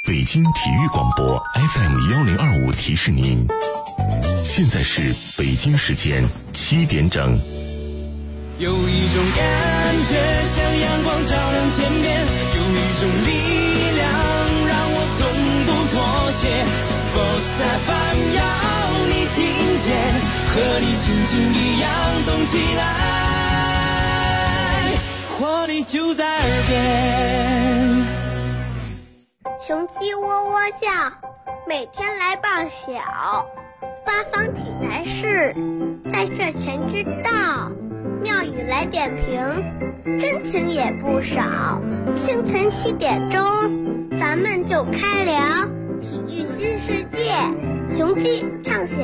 北京体育广播 FM1025提示您，现在是北京时间7点整。 有一种感觉像阳光照亮天边，有一种力量让我从不妥协。Sports FM 要你听见，和你心情一样动起来，活力就在耳边。 雄鸡喔喔叫，每天来报晓。八方体坛事，在这全知道。妙语来点评，真情也不少。清晨7点钟，咱们就开聊体育新世界，雄鸡唱晓。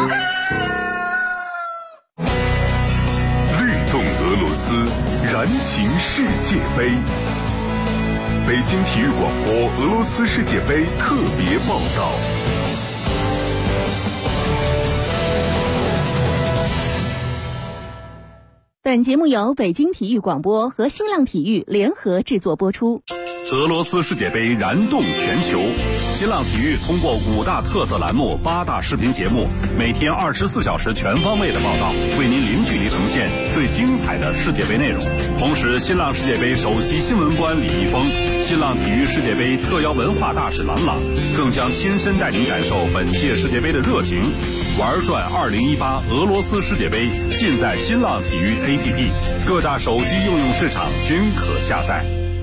律动俄罗斯，燃情世界杯。北京体育广播俄罗斯世界杯特别报道。 本节目由北京体育广播和新浪体育联合制作播出。 俄罗斯世界杯燃动全球，新浪体育通过5大特色栏目、8大视频节目，每天24小时全方位的报道，为您零距离呈现最精彩的世界杯内容。同时，新浪世界杯首席新闻官李易峰、新浪体育世界杯特邀文化大使郎朗，更将亲身带您感受本届世界杯的热情。玩转2018俄罗斯世界杯，尽在新浪体育 APP， 各大手机应用市场均可下载。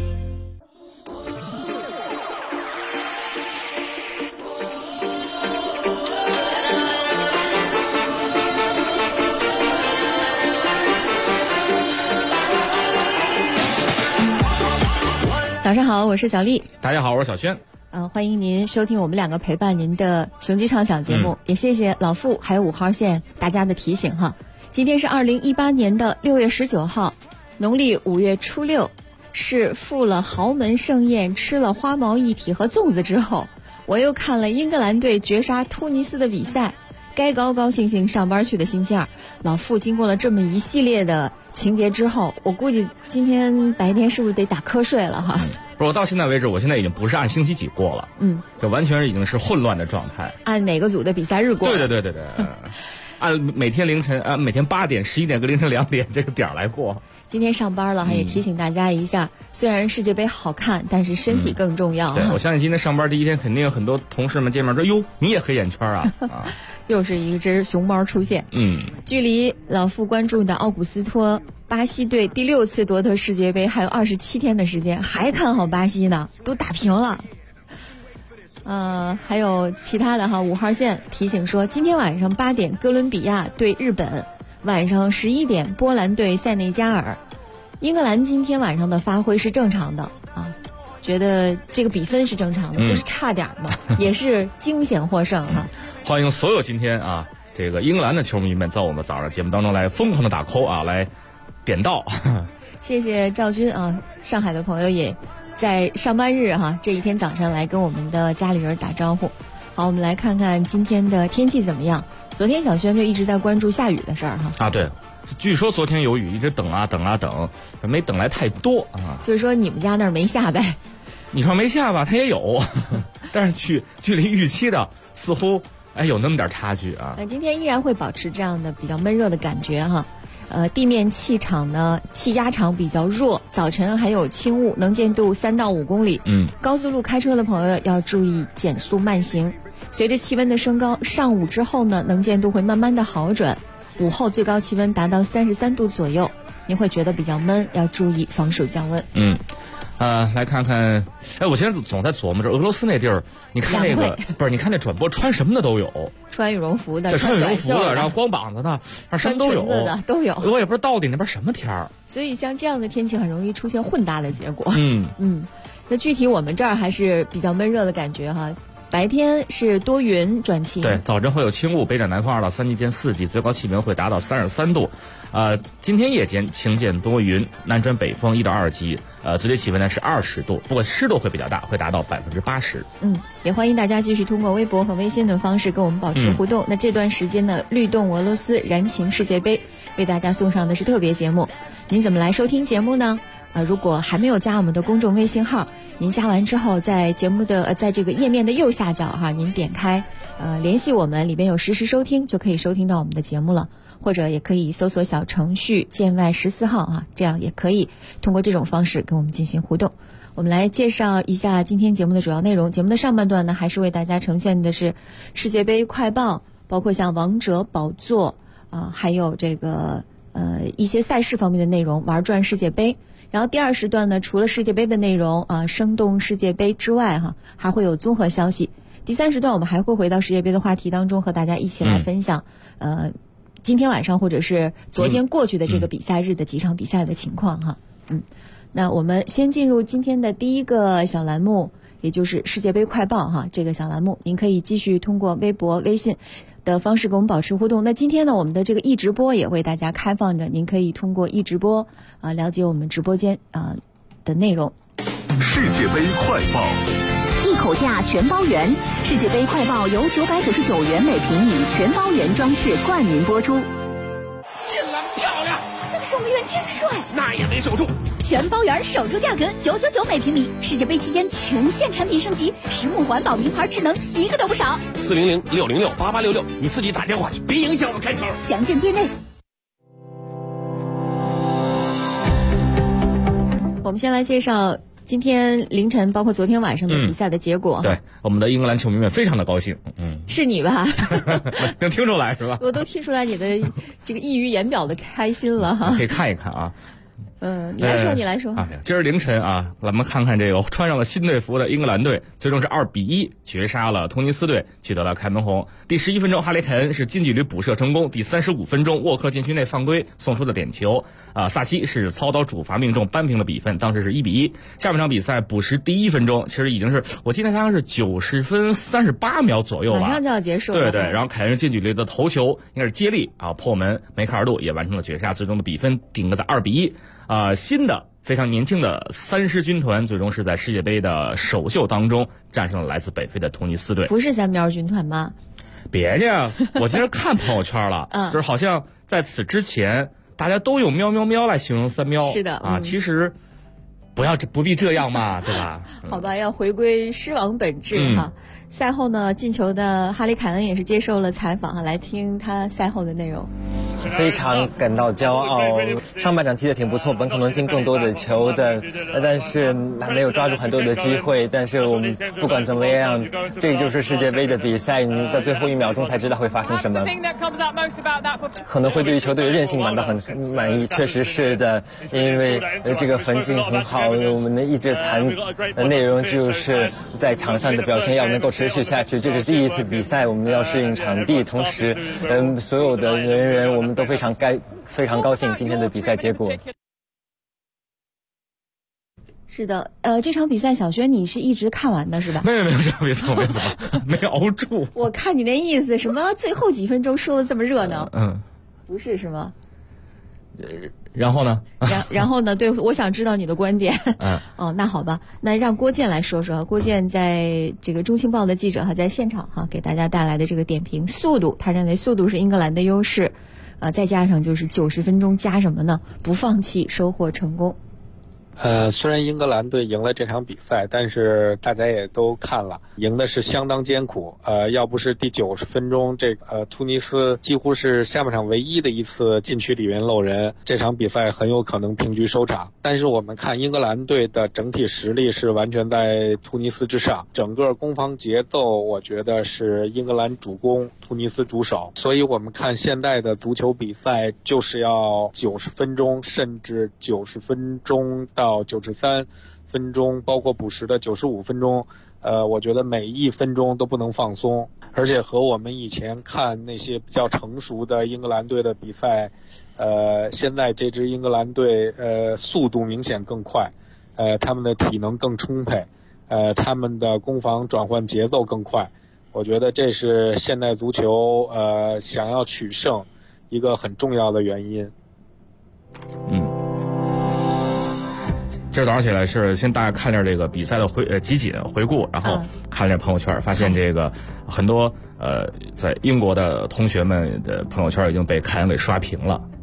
早上好，我是小丽。 大家好，我是小轩。 欢迎您收听我们两个陪伴您的雄鸡唱响节目，也谢谢老傅还有5号线大家的提醒哈。今天是2018年的6月19号，农历5月初6，是赴了豪门盛宴，吃了花毛一体和粽子之后，我又看了英格兰队绝杀突尼斯的比赛，该高高兴兴上班去的星期二。老傅经过了这么一系列的情节之后，我估计今天白天是不是得打瞌睡了哈？ 我到现在为止，我现在已经不是按星期几过了，就完全已经是混乱的状态。 按哪个组的比赛日过？ 对，按每天凌晨每天8点、11点跟凌晨2点这个点来过。 今天上班了，也提醒大家一下，虽然世界杯好看，但是身体更重要。 对，我相信今天上班第一天，肯定有很多同事们见面说：“哟，你也黑眼圈啊！” 又是一只熊猫出现。距离老傅关注的奥古斯托巴西队第6次夺得世界杯还有27天的时间，还看好巴西呢，都打平了。还有其他的哈，5号线提醒说，今天晚上8点哥伦比亚对日本，晚上11点波兰对塞内加尔。英格兰今天晚上的发挥是正常的啊，觉得这个比分是正常的，不是差点吗？也是惊险获胜哈。 欢迎所有今天这个英格兰的球迷们在我们早上节目当中来疯狂的打 call 来点到。 谢谢赵军上海的朋友也在上班日这一天早上来跟我们的家里人打招呼。好，我们来看看今天的天气怎么样。昨天小轩就一直在关注下雨的事儿对，据说昨天有雨，一直等，没等来太多就是说你们家那儿没下呗？ 你说没下吧，它也有，但是距离预期的似乎有那么点差距今天依然会保持这样的比较闷热的感觉地面气场呢，气压场比较弱，早晨还有轻雾，能见度3到5公里。高速路开车的朋友要注意减速慢行。随着气温的升高，上午之后呢，能见度会慢慢的好转，午后最高气温达到33度左右，您会觉得比较闷，要注意防暑降温。 来看看，我现在总在琢磨着俄罗斯那地儿，你看那个不是，你看那转播穿什么的都有， 穿羽绒服的， 穿羽绒服的，然后光膀子的，什么都有， 都有。 我也不知道到底那边什么天儿。 所以像这样的天气很容易出现混搭的结果。那具体我们这儿还是比较闷热的感觉白天是多云转晴， 对，早晨会有轻雾，北转南风2到3级见4级，最高气温会达到33度。今天夜间晴间多云，南转北风1到2级，最低气温呢是20度，不过湿度会比较大，会达到80%。 也欢迎大家继续通过微博和微信的方式跟我们保持互动。那这段时间呢，律动俄罗斯燃情世界杯为大家送上的是特别节目，您怎么来收听节目呢？ 如果还没有加我们的公众微信号，您加完之后，在节目的在这个页面的右下角哈，您点开联系我们，里边有实时收听，就可以收听到我们的节目了。或者也可以搜索小程序建外14号啊，这样也可以通过这种方式跟我们进行互动。我们来介绍一下今天节目的主要内容。节目的上半段呢，还是为大家呈现的是世界杯快报，包括像王者宝座还有这个一些赛事方面的内容，玩转世界杯。然后第二时段呢，除了世界杯的内容生动世界杯之外还会有综合消息。第三时段我们还会回到世界杯的话题当中，和大家一起来分享今天晚上或者是昨天过去的这个比赛日的几场比赛的情况哈。那我们先进入今天的第一个小栏目，也就是世界杯快报哈。这个小栏目您可以继续通过微博、微信的方式跟我们保持互动。那今天呢，我们的这个易直播也为大家开放着，您可以通过易直播了解我们直播间的内容。 世界杯快报， 一口价全包圆，世界杯快报由999元每平米全包圆装饰冠名播出。 进篮漂亮， 那个守门员真帅， 那也没守住。 全包圆首周价格999每平米，世界杯期间全线产品升级，实木环保名牌智能一个都不少。 400-606-8866，你自己打电话去，别影响我开口。 详见店内。 我们先来介绍今天凌晨包括昨天晚上的比赛的结果。 对，我们的英格兰球迷们非常的高兴。 是你吧？ 能听出来是吧？ 我都听出来你的这个溢于言表的开心了哈。 可以看一看啊。 你来说，你来说。 今儿凌晨咱们看看这个穿上了新队服的英格兰队，最终是2-1绝杀了突尼斯队，取得了开门红。第11分钟，哈里凯恩是近距离补射成功。第35分钟，沃克禁区内犯规送出的点球。萨西是操刀主罚命中，扳平了比分，当时是1-1。下半场比赛补时第1分钟，其实已经是我记得他是90分38秒左右吧， 马上就要结束了。 对，然后凯恩近距离的头球应该是接力破门，梅开二度，也完成了绝杀，最终的比分定格在2-1。新的非常年轻的三狮军团最终是在世界杯的首秀当中战胜了来自北非的突尼斯队。 不是三喵军团吗？ 别介，我今天看朋友圈了，就是好像在此之前大家都用喵喵喵来形容三喵。 是的其实不必这样嘛，对吧？ 好吧，要回归狮王本质哈。赛后呢，进球的哈里凯恩也是接受了采访来听他赛后的内容。 非常感到骄傲，上半场踢得挺不错，本可能进更多的球的，但是没有抓住很多的机会。但是我们不管怎么样，这就是世界杯的比赛，你到最后1秒钟才知道会发生什么。可能会对于球队韧性感到很满意，确实是的，因为这个环境很好。我们一直谈的内容就是在场上的表现要能够持续下去，这是第一次比赛，我们要适应场地，同时所有的人员我们都非常高兴今天的比赛结果。 是的，这场比赛小轩你是一直看完的是吧？ 没有这场比赛我没怎么没熬住。 我看你那意思什么最后几分钟说的这么热闹，不是吗？ 然后呢？ 然后呢？对，我想知道你的观点。那好吧，那让郭健来说说。郭健在这个中青报的记者在现场给大家带来的这个点评速度，他认为速度是英格兰的优势，再加上就是90分钟加什么呢？不放弃，收获成功。 虽然英格兰队赢了这场比赛，但是大家也都看了，赢的是相当艰苦。要不是第90分钟，突尼斯几乎是下半场唯一的一次禁区里面漏人，这场比赛很有可能平局收场。但是我们看英格兰队的整体实力是完全在突尼斯之上，整个攻防节奏我觉得是英格兰主攻，突尼斯主守。所以我们看现代的足球比赛就是要90分钟，甚至90分钟到93分钟，包括补时的95分钟，我觉得每1分钟都不能放松。而且和我们以前看那些比较成熟的英格兰队的比赛，现在这支英格兰队速度明显更快，他们的体能更充沛，他们的攻防转换节奏更快。我觉得这是现代足球想要取胜一个很重要的原因。 今儿早上起来是先大家看点这个比赛的集锦回顾，然后看点朋友圈，发现这个很多在英国的同学们的朋友圈已经被凯恩给刷屏了。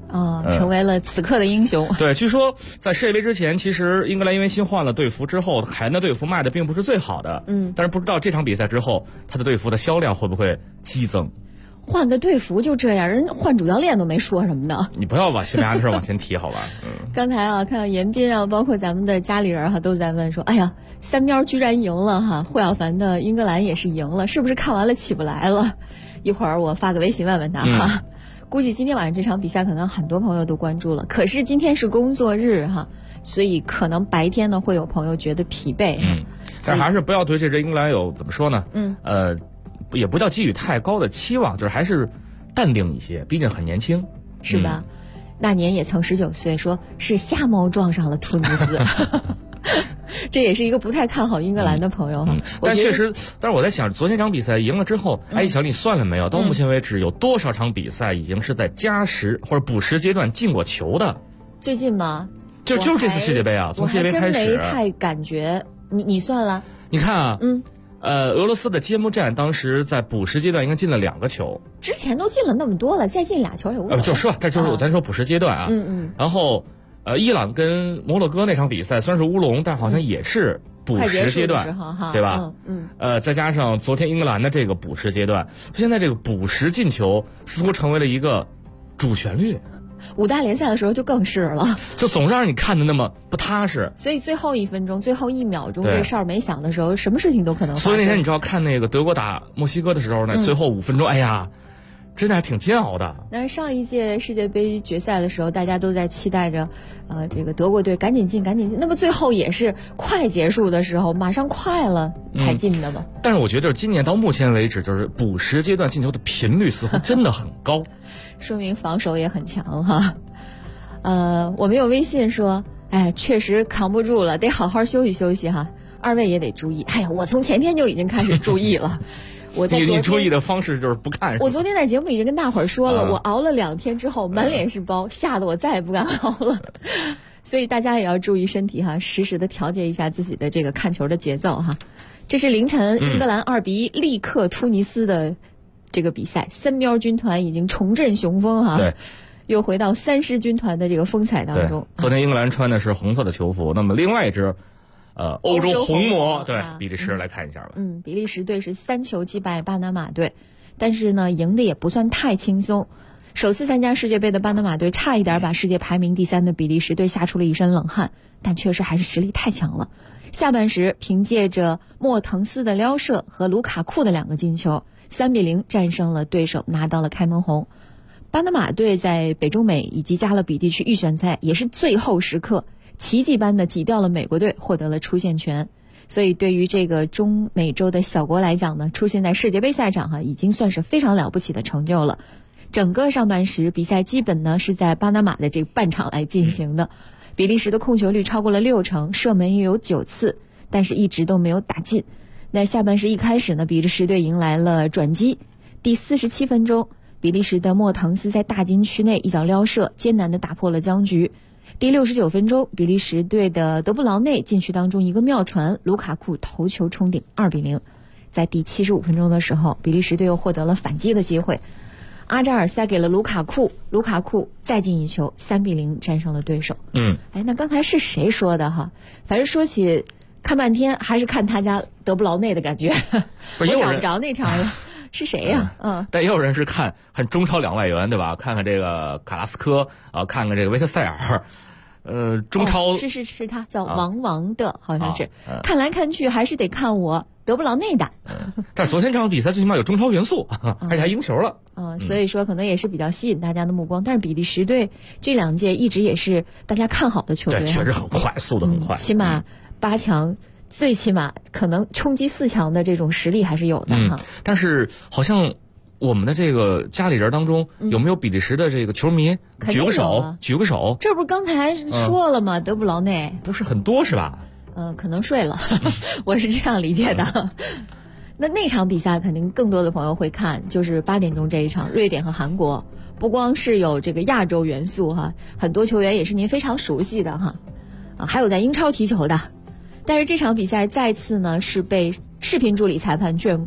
成为了此刻的英雄。 对，据说在世界杯之前，其实英格兰因为新换了队服之后，凯恩的队服卖的并不是最好的。但是不知道这场比赛之后，他的队服的销量会不会激增？ 换个队服就这样，人换主教练都没说什么呢。 你不要把西班牙的事往前提，好吧？ 刚才看到严斌包括咱们的家里人都在问说，哎呀，三喵居然赢了霍小凡的英格兰也是赢了，是不是看完了起不来了？一会儿我发个微信问问他估计今天晚上这场比赛可能很多朋友都关注了，可是今天是工作日所以可能白天呢会有朋友觉得疲惫但还是不要对这支英格兰有怎么说呢？也不叫寄予太高的期望，就是还是淡定一些，毕竟很年轻， 是吧？那年也曾19岁，说是瞎猫撞上了突尼斯。这也是一个不太看好英格兰的朋友但确实，但是我在想，昨天这场比赛赢了之后，小李算了没有？到目前为止，有多少场比赛已经是在加时或者补时阶段进过球的？ 最近吗？ 就是这次世界杯从世界杯开始， 我还真没太感觉。你算了？ 你看俄罗斯的揭幕战当时在补时阶段应该进了2个球， 之前都进了那么多了，再进俩球也无所谓。 就是吧，但就是咱说补时阶段然后伊朗跟摩洛哥那场比赛虽然是乌龙，但好像也是补时阶段，对吧？再加上昨天英格兰的这个补时阶段，现在这个补时进球似乎成为了一个主旋律。 5大联赛的时候就更是了， 就总让你看得那么不踏实。 所以最后1分钟、最后1秒钟这事儿没响的时候，什么事情都可能发生。 所以那天你知道看那个德国打墨西哥的时候呢，最后5分钟，哎呀，真的还挺煎熬的。 那上一届世界杯决赛的时候，大家都在期待着，这个德国队赶紧进。那么最后也是快结束的时候，马上快了才进的嘛。 但是我觉得今年到目前为止，就是补时阶段进球的频率似乎真的很高。 说明防守也很强我们有微信说，确实扛不住了，得好好休息休息二位也得注意。我从前天就已经开始注意了。我在你注意的方式就是不看。 我昨天在节目里已经跟大伙儿说了，我熬了2天之后满脸是包，吓得我再也不敢熬了。所以大家也要注意身体实时的调节一下自己的这个看球的节奏这是凌晨英格兰2-1力克突尼斯的这个比赛，三喵军团已经重振雄风对， 又回到三狮军团的这个风采当中。 昨天英格兰穿的是红色的球服，那么另外一支欧洲红魔对比利时来看一下吧。 比利时队是3球击败巴拿马队，但是呢赢的也不算太轻松。首次参加世界杯的巴拿马队差一点把世界排名第3的比利时队吓出了一身冷汗，但确实还是实力太强了。下半时凭借着莫腾斯的撩射和卢卡库的2个进球，3-0战胜了对手，拿到了开门红。巴拿马队在北中美以及加勒比地区预选赛也是最后时刻奇迹般的挤掉了美国队，获得了出线权。所以对于这个中美洲的小国来讲呢，出现在世界杯赛场已经算是非常了不起的成就了。整个上半时比赛基本呢是在巴拿马的这个半场来进行的。比利时的控球率超过了60%，射门也有9次，但是一直都没有打进。那下半时一开始呢，比利时队迎来了转机。第47分钟，比利时的莫腾斯在大禁区内一脚撩射，艰难地打破了僵局。第69分钟，比利时队的德布劳内禁区当中一个妙传，卢卡库头球冲顶2-0。在第75分钟的时候，比利时队又获得了反击的机会，阿扎尔塞给了卢卡库，卢卡库再进一球，3-0战胜了对手。那刚才是谁说的反正说起看半天还是看他家德布劳内的感觉，我找不着那条了。是谁呀？ 但也有人是看中超2外援，对吧？看看这个卡拉斯科看看这个维特塞尔，中超是他叫王的，好像是。看来看去还是得看我德布劳内的。 但是昨天这场比赛最起码有中超元素，而且还赢球了。 所以说可能也是比较吸引大家的目光。但是比利时队这2届一直也是大家看好的球队， 对，确实很快，速度很快， 起码8强。最起码可能冲击4强的这种实力还是有的但是好像我们的这个家里人当中有没有比利时的这个球迷？举个手。 这不是刚才说了吗？德布劳内不是很多是吧？ 可能睡了，我是这样理解的。那场比赛肯定更多的朋友会看，就是8点钟这一场，瑞典和韩国。不光是有这个亚洲元素很多球员也是您非常熟悉的还有在英超踢球的。但是这场比赛再次呢是被视频助理裁判眷顾，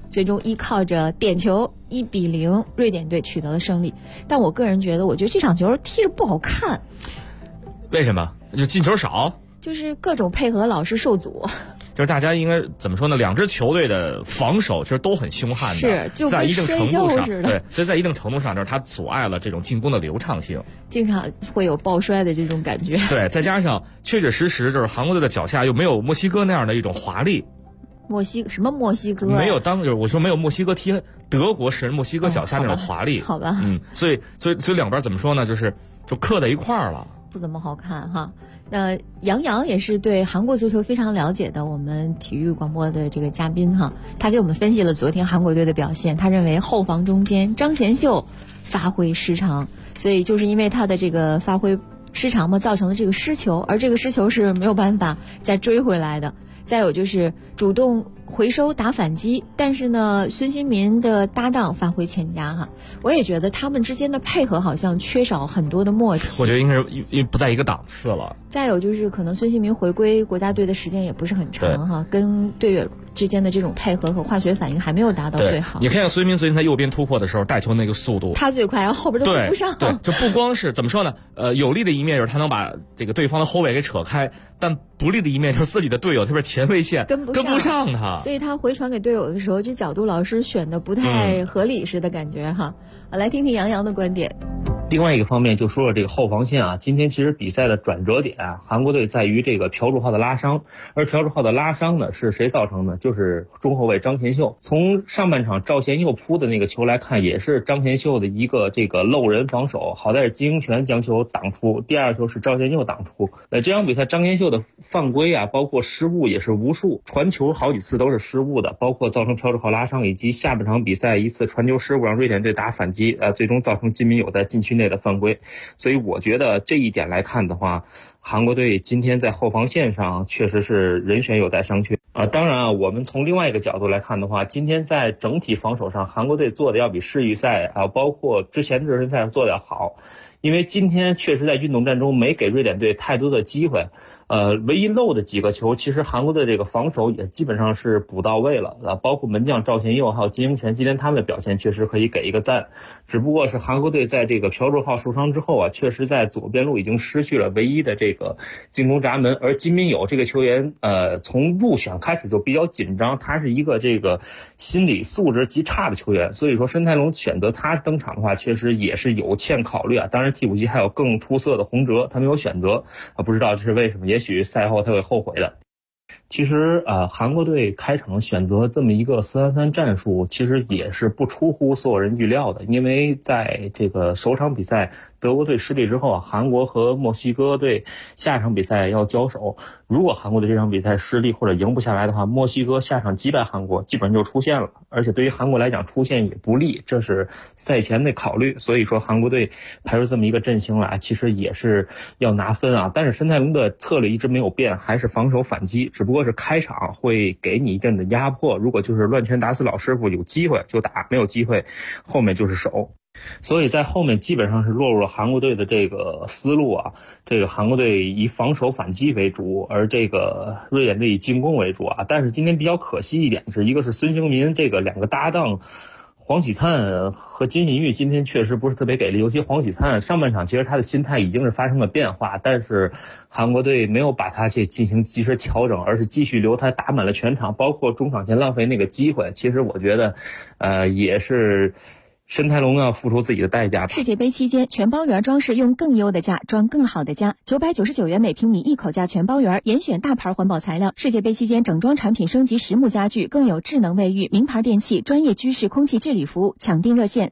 最终依靠着点球1-0，瑞典队取得了胜利。但我个人觉得，我觉得这场球踢着不好看。 为什么？就进球少， 就是各种配合老是受阻。 就是大家应该怎么说呢？两支球队的防守其实都很凶悍的， 是就在一定程度上， 对， 所以在一定程度上，就是它阻碍了这种进攻的流畅性， 经常会有抱摔的这种感觉。 对，再加上确确实实就是韩国队的脚下又没有墨西哥那样的一种华丽。 什么墨西哥？ 没有就是我说没有墨西哥踢德国是墨西哥脚下那种华丽。 好吧。 所以两边怎么说呢？就刻在一块儿了。 不怎么好看哈。那杨洋也是对韩国足球非常了解的，我们体育广播的这个嘉宾哈，他给我们分析了昨天韩国队的表现。他认为后防中间张贤秀发挥失常，所以就是因为他的这个发挥失常嘛，造成了这个失球，而这个失球是没有办法再追回来的。再有就是主动回收打反击，但是呢，孙兴民的搭档发挥欠佳哈。我也觉得他们之间的配合好像缺少很多的默契。 我觉得应该是因为不在一个档次了。 再有就是可能孙兴民回归国家队的时间也不是很长哈，跟队友之间的这种配合和化学反应还没有达到最好。 你看孙兴民最近在右边突破的时候，带球那个速度， 他最快，然后后边都跟不上。 对，就不光是怎么说呢？有利的一面就是他能把这个对方的后卫给扯开，但不利的一面就是自己的队友，特别是前卫线跟不上他， 所以他回传给队友的时候，这角度老是选的不太合理似的感觉哈。来听听杨洋的观点。 另外一个方面就说了这个后防线啊，今天其实比赛的转折点啊，韩国队在于这个朴柱浩的拉伤，而朴柱浩的拉伤呢是谁造成的？就是中后卫张贤秀。从上半场赵贤佑扑的那个球来看，也是张贤秀的一个这个漏人防守，好在是金英权将球挡出，第二球是赵贤佑挡出。这场比赛张贤秀的犯规啊，包括失误也是无数，传球好几次都是失误的，包括造成朴柱浩拉伤，以及下半场比赛一次传球失误让瑞典队打反击，最终造成金敏友在禁区内的犯规。所以我觉得这一点来看的话，韩国队今天在后防线上确实是人选有待商榷当然啊，我们从另外一个角度来看的话，今天在整体防守上韩国队做的要比世预赛包括之前热身赛做的要好，因为今天确实在运动战中没给瑞典队太多的机会，唯一漏的几个球，其实韩国队这个防守也基本上是补到位了，包括门将赵贤佑还有金英权，今天他们的表现确实可以给一个赞。只不过是韩国队在这个朴柱浩受伤之后啊，确实在左边路已经失去了唯一的这个进攻闸门，而金敏友这个球员从入选开始就比较紧张，他是一个这个心理素质极差的球员，所以说申泰龙选择他登场的话，确实也是有欠考虑啊。当然替补席还有更出色的洪哲，他没有选择不知道这是为什么，也许赛后他会后悔的。其实韩国队开场选择这么一个4-3-3战术，其实也是不出乎所有人预料的，因为在这个首场比赛德国队失利之后啊，韩国和墨西哥队下场比赛要交手，如果韩国队这场比赛失利或者赢不下来的话，墨西哥下场击败韩国基本上就出现了，而且对于韩国来讲出现也不利，这是赛前的考虑。所以说韩国队排出这么一个阵型来，其实也是要拿分啊。但是申泰龙的策略一直没有变，还是防守反击，只不过是开场会给你一阵的压迫，如果就是乱拳打死老师傅，有机会就打，没有机会后面就是守。所以在后面基本上是落入了韩国队的这个思路啊，这个韩国队以防守反击为主，而这个瑞典队以进攻为主啊。但是今天比较可惜一点是，一个是孙兴民这个两个搭档黄喜灿和金信玉今天确实不是特别给力，尤其黄喜灿上半场其实他的心态已经是发生了变化，但是韩国队没有把他去进行及时调整，而是继续留他打满了全场，包括中场前浪费那个机会。其实我觉得也是申泰龙要付出自己的代价。 世界杯期间，全包园装饰用更优的价装更好的家，999元每平米一口价全包园，严选大牌环保材料。世界杯期间，整装产品升级实木家具，更有智能卫浴、名牌电器、专业居室空气治理服务。抢订热线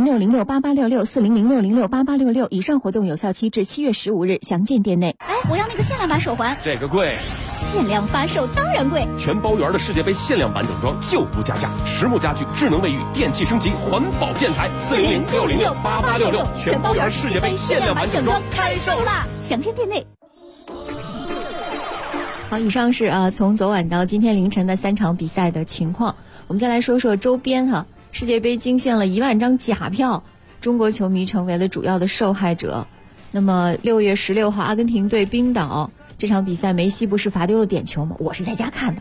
4006068866，4006068866。以上活动有效期至7月15日，详见店内。 我要那个限量版手环。 这个贵。 限量发售当然贵。 全包园的世界杯限量版整装就不加价，实木家具、智能卫浴、电器升级、环保建材，4006068866。全包园世界杯限量版整装开售啦！ 详见店内。 好，以上是从昨晚到今天凌晨的3场比赛的情况。我们再来说说周边哈，世界杯惊现了1万张假票，中国球迷成为了主要的受害者。那么6月16号，阿根廷对冰岛这场比赛，梅西不是罚丢了点球吗？我是在家看的。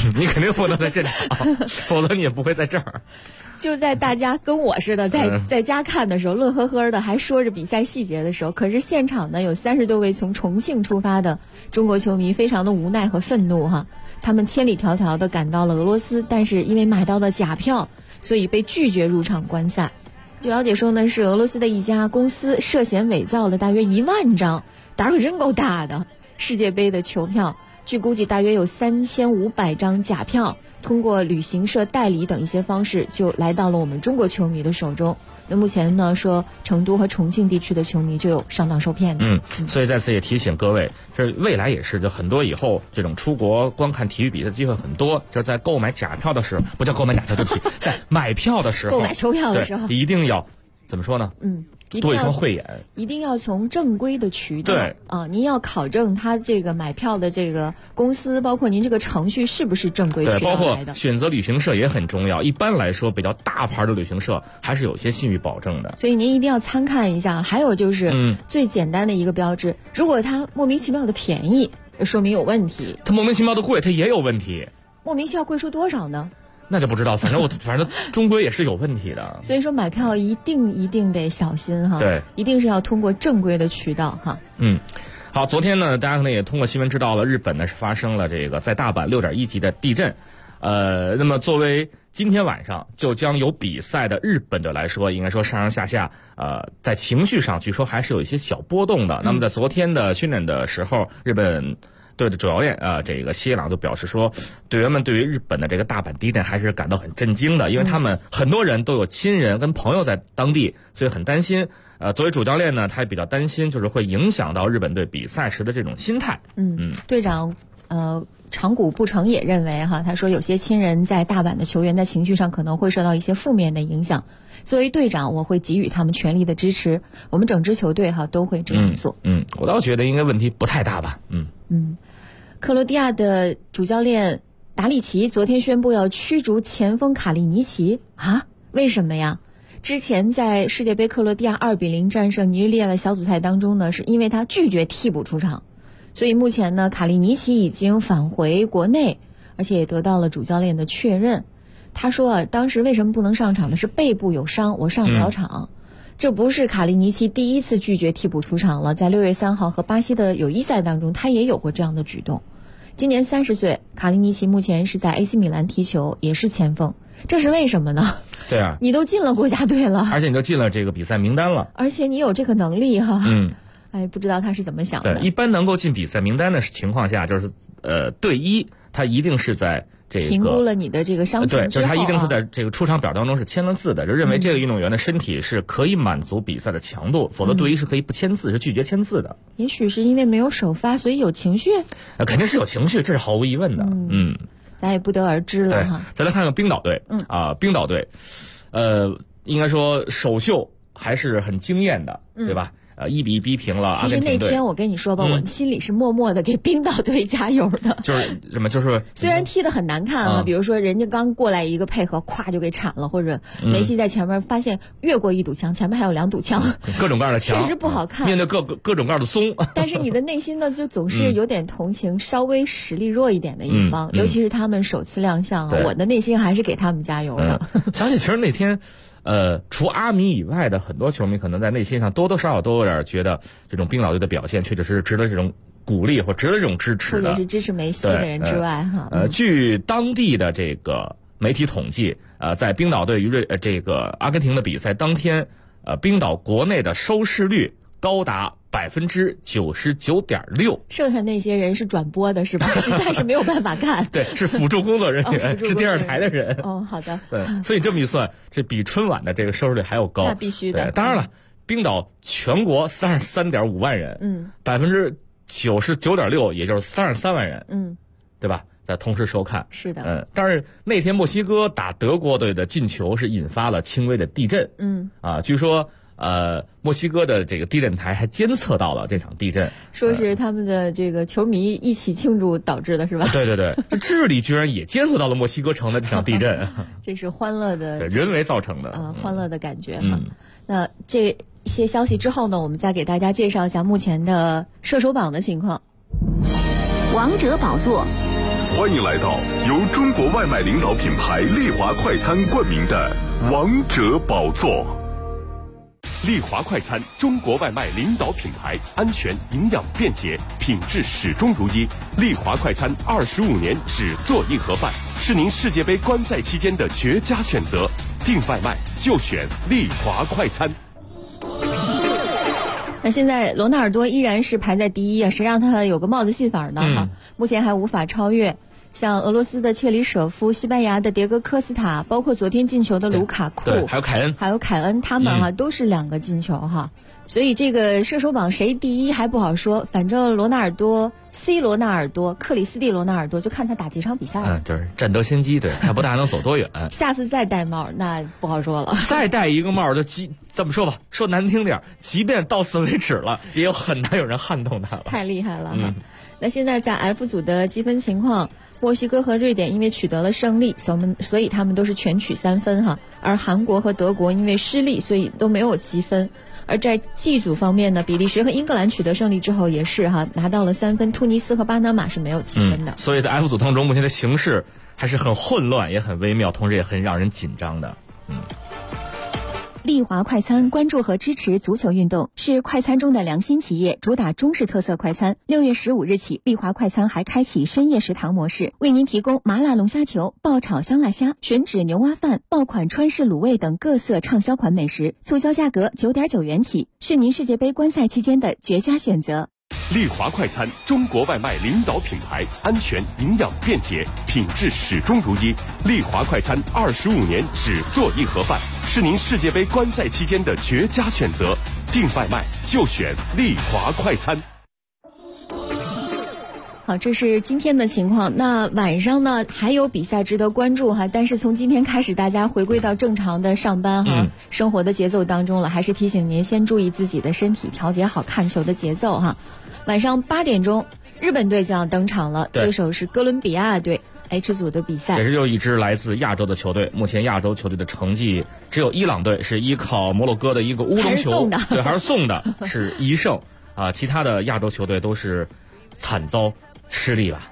你肯定不能在现场，否则你也不会在这儿。 就在大家跟我似的在家看的时候，乐呵呵的还说着比赛细节的时候，可是现场呢有30多位从重庆出发的中国球迷非常的无奈和愤怒哈，他们千里迢迢的赶到了俄罗斯，但是因为买到了假票，所以被拒绝入场观赛。据了解说呢，是俄罗斯的一家公司涉嫌伪造了大约1万张，胆儿可真够大的世界杯的球票。据估计大约有3500张假票通过旅行社代理等一些方式就来到了我们中国球迷的手中。那目前呢，说成都和重庆地区的球迷就有上当受骗的。 所以在此也提醒各位，这未来也是，就很多以后这种出国观看体育比赛的机会很多，就是在购买假票的时候，不叫购买假票，对不起，在买票的时候， 购买球票的时候， 一定要怎么说呢？多一双慧眼， 一定要从正规的渠道。 对啊，您要考证他这个买票的这个公司，包括您这个程序是不是正规渠道来的。 包括选择旅行社也很重要。一般来说，比较大牌的旅行社还是有些信誉保证的。 所以您一定要参看一下。还有就是最简单的一个标志，如果它莫名其妙的便宜，说明有问题； 它莫名其妙的贵，它也有问题。 莫名其妙贵出多少呢？ 那就不知道，反正终归也是有问题的。 所以说买票一定得小心哈， 对， 一定是要通过正规的渠道哈。 好，昨天呢，大家可能也通过新闻知道了，日本呢是发生了这个在大阪6.1级的地震。那么作为今天晚上就将有比赛的日本队来说，应该说上上下下在情绪上据说还是有一些小波动的。那么在昨天的训练的时候，日本队的主教练这个西野朗就表示说，队员们对于日本的这个大阪地震还是感到很震惊的，因为他们很多人都有亲人跟朋友在当地，所以很担心。作为主教练呢，他也比较担心，就是会影响到日本队比赛时的这种心态。 队长长谷部成也认为哈，他说有些亲人在大阪的球员在情绪上可能会受到一些负面的影响。作为队长，我会给予他们全力的支持，我们整支球队哈都会这样做。 我倒觉得应该问题不太大吧。 克罗地亚的主教练达里奇昨天宣布要驱逐前锋卡利尼奇啊？为什么呀？之前在世界杯克罗地亚2-0战胜尼日利亚的小组赛当中呢，是因为他拒绝替补出场，所以目前呢，卡利尼奇已经返回国内，而且也得到了主教练的确认。他说当时为什么不能上场呢？是背部有伤，我上不了场。这不是卡利尼奇第一次拒绝替补出场了，在6月3号和巴西的友谊赛当中，他也有过这样的举动。今年30岁，卡利尼奇目前是在 AC 米兰踢球，也是前锋。这是为什么呢？ 对啊， 你都进了国家队了， 而且你都进了这个比赛名单了， 而且你有这个能力哈。不知道他是怎么想的。 对，一般能够进比赛名单的情况下，就是队医他一定是在这个评估了你的这个伤情之后， 对，就是他一定是在这个出场表当中是签了字的，就认为这个运动员的身体是可以满足比赛的强度，否则队医是可以不签字，是拒绝签字的。 也许是因为没有首发，所以有情绪。 肯定是有情绪，这是毫无疑问的。 咱也不得而知了哈。 再来看看冰岛队，冰岛队，应该说首秀还是很惊艳的，对吧？1-1逼平了阿根廷队。 其实那天我跟你说吧，我心里是默默的给冰岛队加油的。 就是什么？就是虽然踢得很难看啊，比如说人家刚过来一个配合，咵就给铲了，或者梅西在前面发现越过一堵墙，前面还有2堵墙， 各种各样的墙， 确实不好看。 面对各种各样的松， 但是你的内心呢，就总是有点同情稍微实力弱一点的一方，尤其是他们首次亮相，我的内心还是给他们加油的。 想起其实那天。除阿米以外的很多球迷可能在内心上多多少少都有点觉得这种冰岛队的表现确实是值得这种鼓励或值得这种支持的， 特别是支持梅西的人之外哈。 据当地的这个媒体统计，在冰岛队与这个阿根廷的比赛当天，冰岛国内的收视率高达99.6%， 剩下那些人是转播的是吧？实在是没有办法看。 对，是辅助工作人员，是电视台的人。 好的。 对，所以这么一算，这比春晚的这个收视率还要高。 那必须的。 当然了，冰岛全国33.5万人，99.6%，也就是33万人，对吧？在同时收看。 是的。 但是那天墨西哥打德国队的进球是引发了轻微的地震。据说。墨西哥的这个地震台还监测到了这场地震， 说是他们的这个球迷一起庆祝导致的，是吧？ 对对对，智利居然也监测到了墨西哥城的这场地震， 这是欢乐的， 人为造成的欢乐的感觉哈。那这些消息之后呢，我们再给大家介绍一下目前的射手榜的情况。 王者宝座欢迎来到由中国外卖领导品牌丽华快餐冠名的王者宝座。 丽华快餐，中国外卖领导品牌，安全、营养、便捷，品质始终如一。丽华快餐25年只做硬盒饭，是您世界杯观赛期间的绝佳选择。订外卖就选丽华快餐。 那现在罗纳尔多依然是排在第一啊，谁让他有个帽子戏法呢？哈，目前还无法超越。像俄罗斯的切里舍夫、西班牙的迭戈科斯塔，包括昨天进球的卢卡库， 还有凯恩， 他们都是2个进球哈。所以这个射手榜谁第一还不好说，反正罗纳尔多、罗纳尔多、克里斯蒂罗纳尔多就看他打几场比赛了。 就是战斗先机，对，看不大还能走多远。 下次再戴帽那不好说了。 再戴一个帽就这么说吧，说难听点，即便到此为止了，也有很难有人撼动他了。 太厉害了哈。那现在在 F 组的积分情况，墨西哥和瑞典因为取得了胜利，所以他们都是全取3分哈。而韩国和德国因为失利，所以都没有积分。而在 G 组方面呢，比利时和英格兰取得胜利之后也是拿到了3分，突尼斯和巴拿马是没有积分的。 所以在 F 组当中，目前的形势还是很混乱，也很微妙，同时也很让人紧张的。 丽华快餐关注和支持足球运动，是快餐中的良心企业，主打中式特色快餐。6月15日起，丽华快餐还开启深夜食堂模式，为您提供麻辣龙虾球、爆炒香辣虾、吮指牛蛙饭、爆款川式卤味等各色畅销款美食，促销价格9.9元起，是您世界杯观赛期间的绝佳选择。 丽华快餐，中国外卖领导品牌，安全、营养、便捷，品质始终如一。丽华快餐25年只做硬盒饭，是您世界杯观赛期间的绝佳选择。订外卖就选丽华快餐。 好，这是今天的情况。那晚上呢还有比赛值得关注哈，但是从今天开始大家回归到正常的上班哈，生活的节奏当中了，还是提醒您先注意自己的身体，调节好看球的节奏哈。晚上8点钟，日本队就要登场了，对手是哥伦比亚队 H 组的比赛， 也是又一支来自亚洲的球队。目前亚洲球队的成绩只有伊朗队是依靠摩洛哥的一个乌龙球，对，还是送的，是1胜啊，其他的亚洲球队都是惨遭失利吧。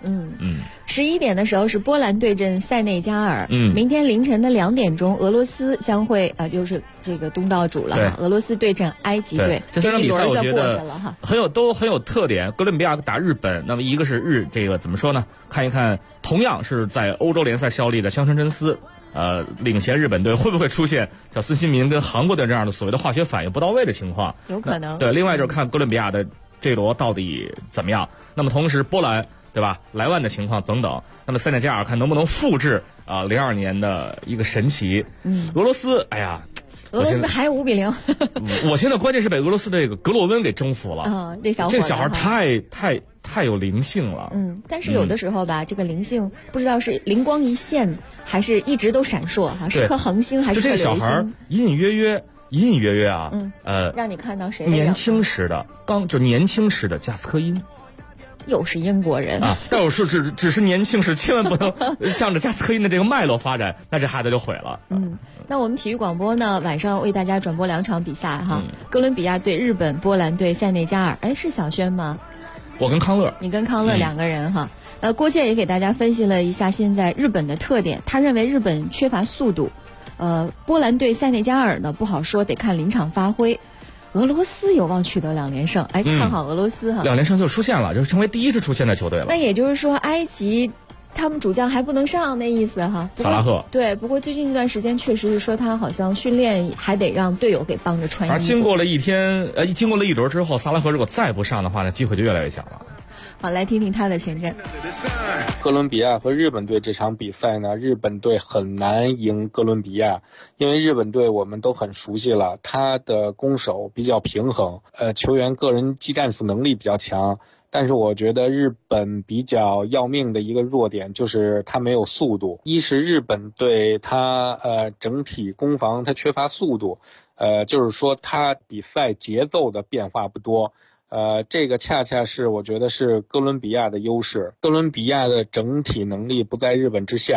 11点的时候是波兰对阵塞内加尔。明天凌晨的2点钟，俄罗斯将会就是这个东道主了。俄罗斯对阵埃及队， 这3场比赛我觉得都很有特点。哥伦比亚打日本，那么一个是这个怎么说呢？看一看，同样是在欧洲联赛效力的香川真司，领衔日本队会不会出现像孙兴民跟韩国队这样的所谓的化学反应不到位的情况？ 有可能。 对，另外就是看哥伦比亚的这罗到底怎么样。那么同时波兰对吧，莱万的情况等等，那么塞内加尔看能不能复制02年的一个神奇。俄罗斯，哎呀， 俄罗斯还5-0。 我现在关键是被俄罗斯这个格洛温给征服了。 这小孩太有灵性了。 但是有的时候吧，这个灵性不知道是灵光一现，还是一直都闪烁哈，是颗恒星还是颗流星？ 就这个小孩隐隐约约啊， 让你看到谁的年轻时的加斯科因。 又是英国人啊！但我说只是年轻时，千万不能向着加斯科因的这个脉络发展，那这孩子就毁了。 那我们体育广播呢，晚上为大家转播2场比赛哈，哥伦比亚对日本，波兰对塞内加尔。哎，是小轩吗？ 我跟康乐， 你跟康乐2个人哈。郭健也给大家分析了一下现在日本的特点，他认为日本缺乏速度。波兰对塞内加尔呢不好说，得看临场发挥。俄罗斯有望取得2连胜，看好俄罗斯哈。 2连胜就出现了，就成为第一支出现的球队了。 那也就是说，埃及他们主将还不能上，那意思哈。 萨拉赫。 对，不过最近一段时间确实是说他好像训练还得让队友给帮着穿衣服。 而经过了一轮之后，萨拉赫如果再不上的话，那机会就越来越小了。 好，来听听他的前瞻。 哥伦比亚和日本队这场比赛呢，日本队很难赢哥伦比亚，因为日本队我们都很熟悉了，他的攻守比较平衡，球员个人技战术能力比较强，但是我觉得日本比较要命的一个弱点就是他没有速度。一是日本队他整体攻防他缺乏速度，就是说他比赛节奏的变化不多。这个恰恰是我觉得是哥伦比亚的优势。哥伦比亚的整体能力不在日本之下，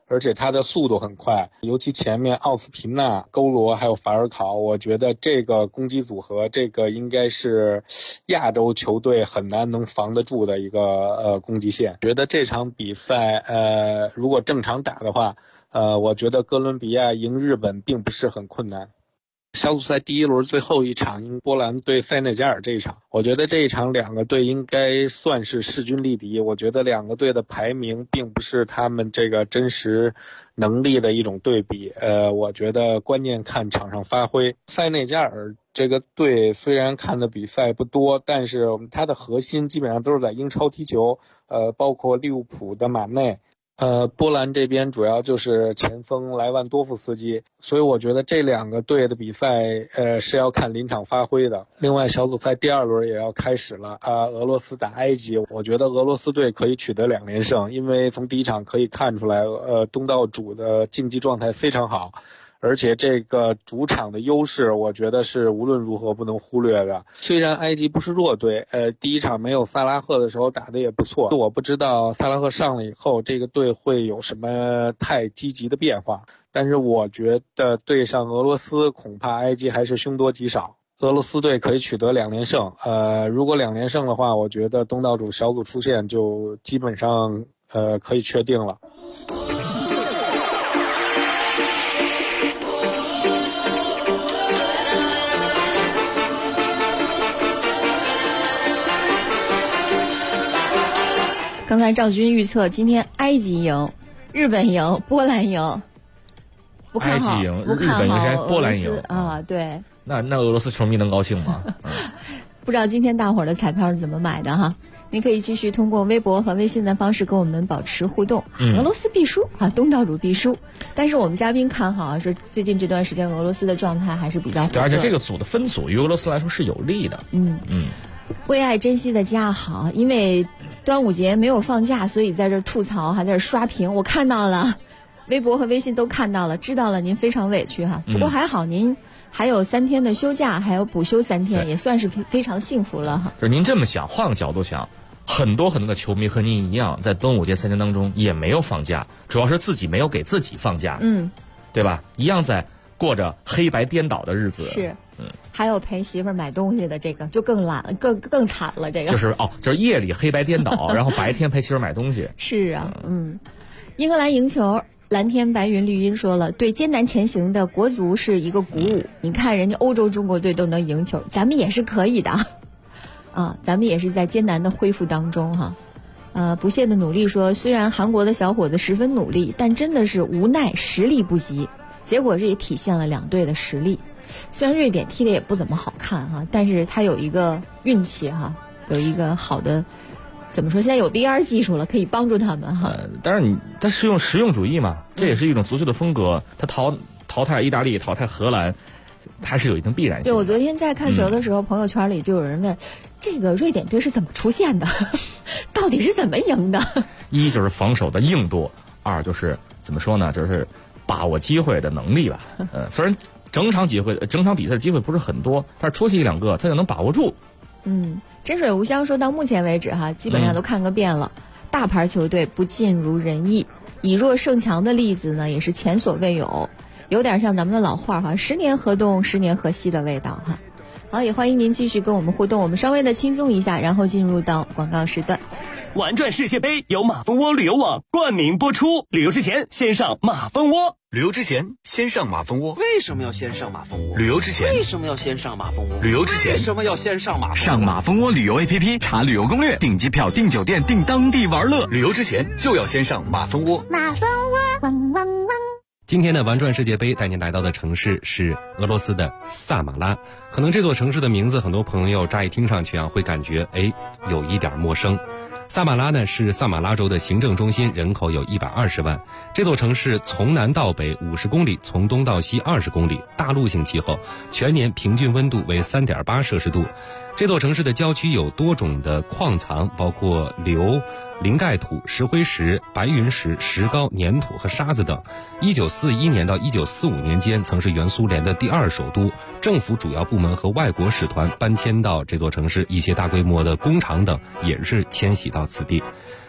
而且它的速度很快，尤其前面奥斯皮纳、勾罗还有法尔考，我觉得这个攻击组合，这个应该是亚洲球队很难能防得住的一个攻击线。觉得这场比赛如果正常打的话，我觉得哥伦比亚赢日本并不是很困难。小组赛第一轮最后一场，波兰对塞内加尔这一场，我觉得这一场两个队应该算是势均力敌。我觉得两个队的排名并不是他们这个真实能力的一种对比。我觉得关键看场上发挥。塞内加尔这个队虽然看的比赛不多，但是他的核心基本上都是在英超踢球，包括利物浦的马内。波兰这边主要就是前锋莱万多夫斯基，所以我觉得这两个队的比赛是要看临场发挥的。另外小组赛第二轮也要开始了，俄罗斯打埃及，我觉得俄罗斯队可以取得2连胜，因为从第一场可以看出来，东道主的竞技状态非常好。而且这个主场的优势我觉得是无论如何不能忽略的。虽然埃及不是弱队，第一场没有萨拉赫的时候打得也不错，我不知道萨拉赫上了以后这个队会有什么太积极的变化，但是我觉得对上俄罗斯恐怕埃及还是凶多吉少。俄罗斯队可以取得2连胜，如果2连胜的话，我觉得东道主小组出线就基本上可以确定了。 刚才赵军预测今天埃及赢，日本赢，波兰赢，不看好， 埃及赢， 不看好日本赢，波兰赢啊，对。 那俄罗斯球迷能高兴吗？ 不知道今天大伙儿的彩票是怎么买的哈？您可以继续通过微博和微信的方式跟我们保持互动。俄罗斯必输啊，东道主必输。但是我们嘉宾看好啊，说最近这段时间俄罗斯的状态还是比较火热， 对，而且这个组的分组于俄罗斯来说是有利的。 为爱珍惜的家好，因为端午节没有放假，所以在这吐槽，还在这刷屏。我看到了，微博和微信都看到了，知道了，您非常委屈哈。不过还好，您还有3天的休假，还有补休3天，也算是非常幸福了哈。 就是您这么想，换个角度想，很多的球迷和您一样，在端午节3天当中也没有放假，主要是自己没有给自己放假，对吧？一样在过着黑白颠倒的日子。 是。还有陪媳妇儿买东西的这个就更更惨了，这个就是夜里黑白颠倒，然后白天陪媳妇儿买东西。 是啊，英格兰赢球，蓝天白云绿茵说了，对艰难前行的国足是一个鼓舞。你看人家欧洲中国队都能赢球，咱们也是可以的啊，咱们也是在艰难的恢复当中哈。不懈的努力说，虽然韩国的小伙子十分努力，但真的是无奈实力不及。结果这也体现了两队的实力。虽然瑞典踢得也不怎么好看哈，但是他有一个运气哈，有一个好的，怎么说？现在有 VR 技术了，可以帮助他们哈。 当然他是用实用主义嘛，这也是一种足球的风格。他淘汰意大利、淘汰荷兰，它是有一定必然性的。 对，我昨天在看球的时候，朋友圈里就有人问，这个瑞典队是怎么出现的？到底是怎么赢的？ 一就是防守的硬度，二就是怎么说呢？就是把握机会的能力吧。虽然整场比赛的机会不是很多，但是出去1-2个他就能把握住。 真水无香说到目前为止哈，基本上都看个遍了。大牌球队不尽如人意，以弱胜强的例子呢也是前所未有，有点像咱们的老话哈，10年河东10年河西的味道哈。好，也欢迎您继续跟我们互动，我们稍微的轻松一下，然后进入到广告时段。 玩转世界杯由马蜂窝旅游网冠名播出，旅游之前先上马蜂窝。 旅游之前先上马蜂窝。 为什么要先上马蜂窝？ 旅游之前为什么要先上马蜂窝？ 旅游之前为什么要先上马蜂窝？ 上马蜂窝旅游 APP 查旅游攻略，订机票、订酒店、订当地玩乐。旅游之前就要先上马蜂窝。 马蜂窝，汪汪汪！ 今天的玩转世界杯带您来到的城市是俄罗斯的萨马拉。可能这座城市的名字很多朋友乍一听上去会感觉有一点陌生。萨马拉呢是萨马拉州的行政中心，人口有120万。这座城市从南到北50公里，从东到西20公里，大陆性气候，全年平均温度为3.8摄氏度。这座城市的郊区有多种的矿藏，包括硫、磷钙土、石灰石、白云石、石膏、粘土和沙子等。1941年到1945年间曾是原苏联的第2首都，政府主要部门和外国使团搬迁到这座城市，一些大规模的工厂等也是迁徙到此地。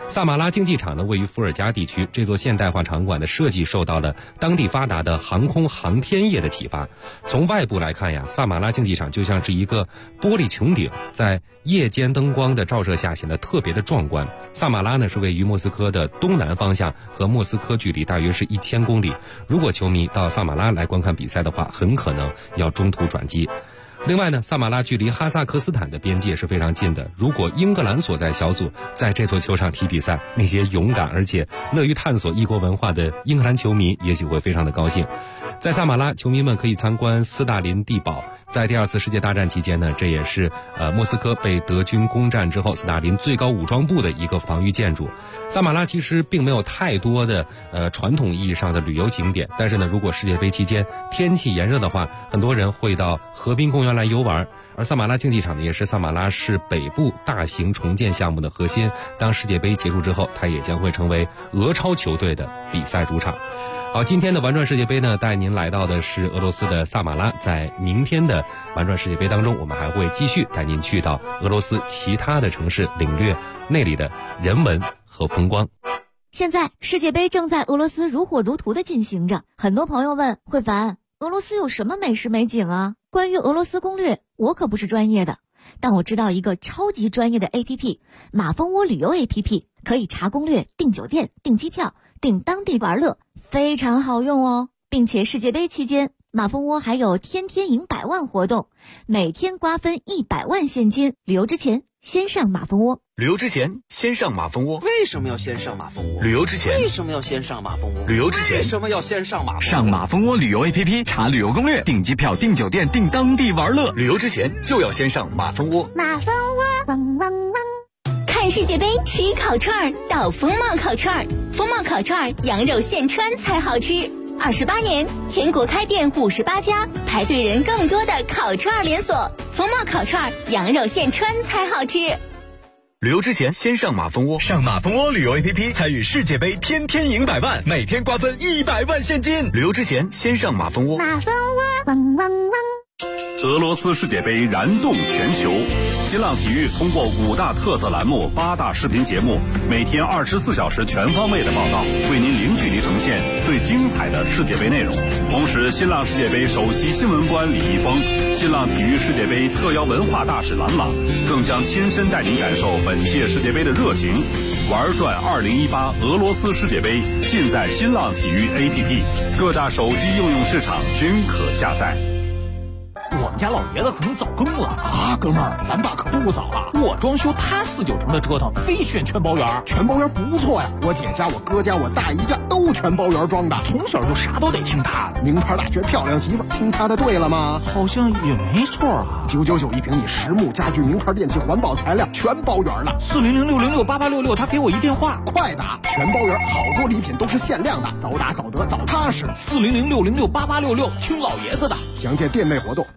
萨马拉竞技场呢位于伏尔加地区，这座现代化场馆的设计受到了当地发达的航空航天业的启发。从外部来看呀，萨马拉竞技场就像是一个玻璃穹顶，在夜间灯光的照射下显得特别的壮观。萨马拉呢是位于莫斯科的东南方向，和莫斯科距离大约是1000公里。如果球迷到萨马拉来观看比赛的话，很可能要中途转机。另外呢，萨马拉距离哈萨克斯坦的边界是非常近的。如果英格兰所在小组在这座球场踢比赛，那些勇敢而且乐于探索异国文化的英格兰球迷也许会非常的高兴。在萨马拉，球迷们可以参观斯大林地堡。在第2次世界大战期间呢，这也是莫斯科被德军攻占之后，斯大林最高武装部的一个防御建筑。萨马拉其实并没有太多的传统意义上的旅游景点，但是呢，如果世界杯期间天气炎热的话，很多人会到河滨公园来游玩。而萨马拉竞技场呢，也是萨马拉市北部大型重建项目的核心。当世界杯结束之后，它也将会成为俄超球队的比赛主场。好，今天的玩转世界杯呢，带您来到的是俄罗斯的萨马拉。在明天的玩转世界杯当中，我们还会继续带您去到俄罗斯其他的城市，领略那里的人文和风光。 现在世界杯正在俄罗斯如火如荼的进行着，很多朋友问慧凡，俄罗斯有什么美食美景啊？关于俄罗斯攻略，我可不是专业的，但我知道一个超级专业的 APP， 马蜂窝旅游 APP， 可以查攻略、订酒店、订机票、订当地玩乐，非常好用哦。并且世界杯期间，马蜂窝还有天天赢100万活动，每天瓜分100万现金。旅游之前先上马蜂窝。 旅游之前先上马蜂窝。 为什么要先上马蜂窝？ 旅游之前为什么要先上马蜂窝？ 旅游之前为什么要先上马蜂窝？ 上马蜂窝旅游 APP 查旅游攻略，订机票、订酒店、订当地玩乐。旅游之前就要先上马蜂窝。 马蜂窝，汪汪汪！ 看世界杯吃烤串到风貌烤串，风貌烤串羊肉现穿才好吃。28年，全国开店58家，排队人更多的烤串连锁。风貌烤串羊肉现穿才好吃。 旅游之前先上马蜂窝，上马蜂窝旅游 APP 参与世界杯，天天赢100万，每天瓜分100万现金。旅游之前先上马蜂窝。 马蜂窝，汪汪汪！ 俄罗斯世界杯燃动全球，新浪体育通过5大特色栏目、8大视频节目，每天24小时全方位的报道，为您零距离呈现最精彩的世界杯内容。同时，新浪世界杯首席新闻官李易峰、新浪体育世界杯特邀文化大使郎朗，更将亲身带您感受本届世界杯的热情。玩转2018俄罗斯世界杯，尽在新浪体育 APP， 各大手机应用市场均可下载。 我们家老爷子可能早更了啊，哥们儿，咱爸可不早啊！我装修他4、9成的折腾，非选全包圆。全包圆不错呀，我姐家、我哥家、我大姨家都全包圆装的，从小就啥都得听他的。名牌大学漂亮媳妇，听他的对了吗？好像也没错啊。999一平米，实木家具、名牌电器、环保材料，全包圆了。400-606-8866，他给我一电话，快打！全包圆，好多礼品都是限量的，早打早得早踏实。400-606-8866，听老爷子的。详见店内活动。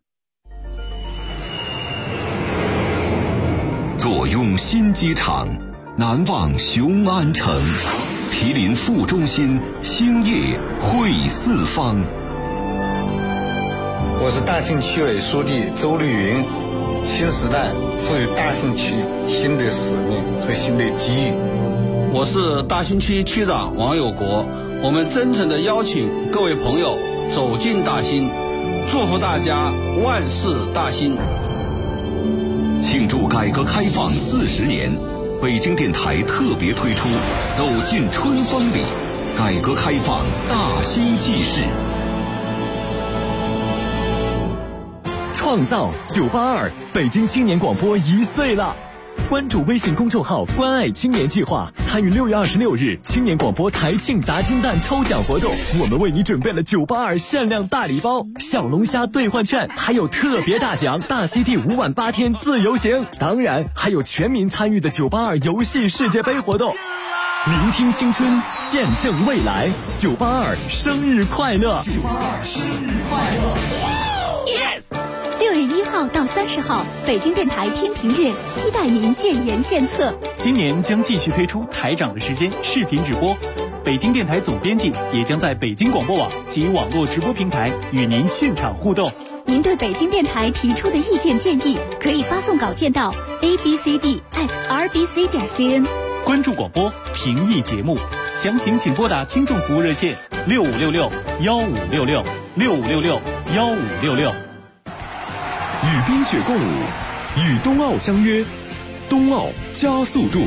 坐拥新机场，难忘雄安城，毗邻副中心，兴业汇四方。 我是大兴区委书记周绿云。新时代赋予大兴区新的使命和新的机遇。 我是大兴区区长王有国。我们真诚地邀请各位朋友走进大兴，祝福大家万事大兴。 庆祝改革开放40年，北京电台特别推出《走进春风里》，改革开放大兴纪事。 创造982，北京青年广播1岁了。关注微信公众号“关爱青年计划”，参与6月26日青年广播台庆砸金蛋抽奖活动。我们为你准备了982限量大礼包、小龙虾兑换券，还有特别大奖大溪地5晚8天自由行。当然，还有全民参与的982游戏世界杯活动。聆听青春，见证未来，982生日快乐！982生日快乐 ！6月1号到30号，北京电台天平月期待您建言献策。 今年将继续推出台长的时间视频直播，北京电台总编辑也将在北京广播网及网络直播平台与您现场互动。 您对北京电台提出的意见建议，可以发送稿件到 abcd@rbc.cn。 关注广播，评议节目，详情请拨打听众服务热线6566-1566，6566-1566。 与冰雪共舞，与冬奥相约，冬奥加速度。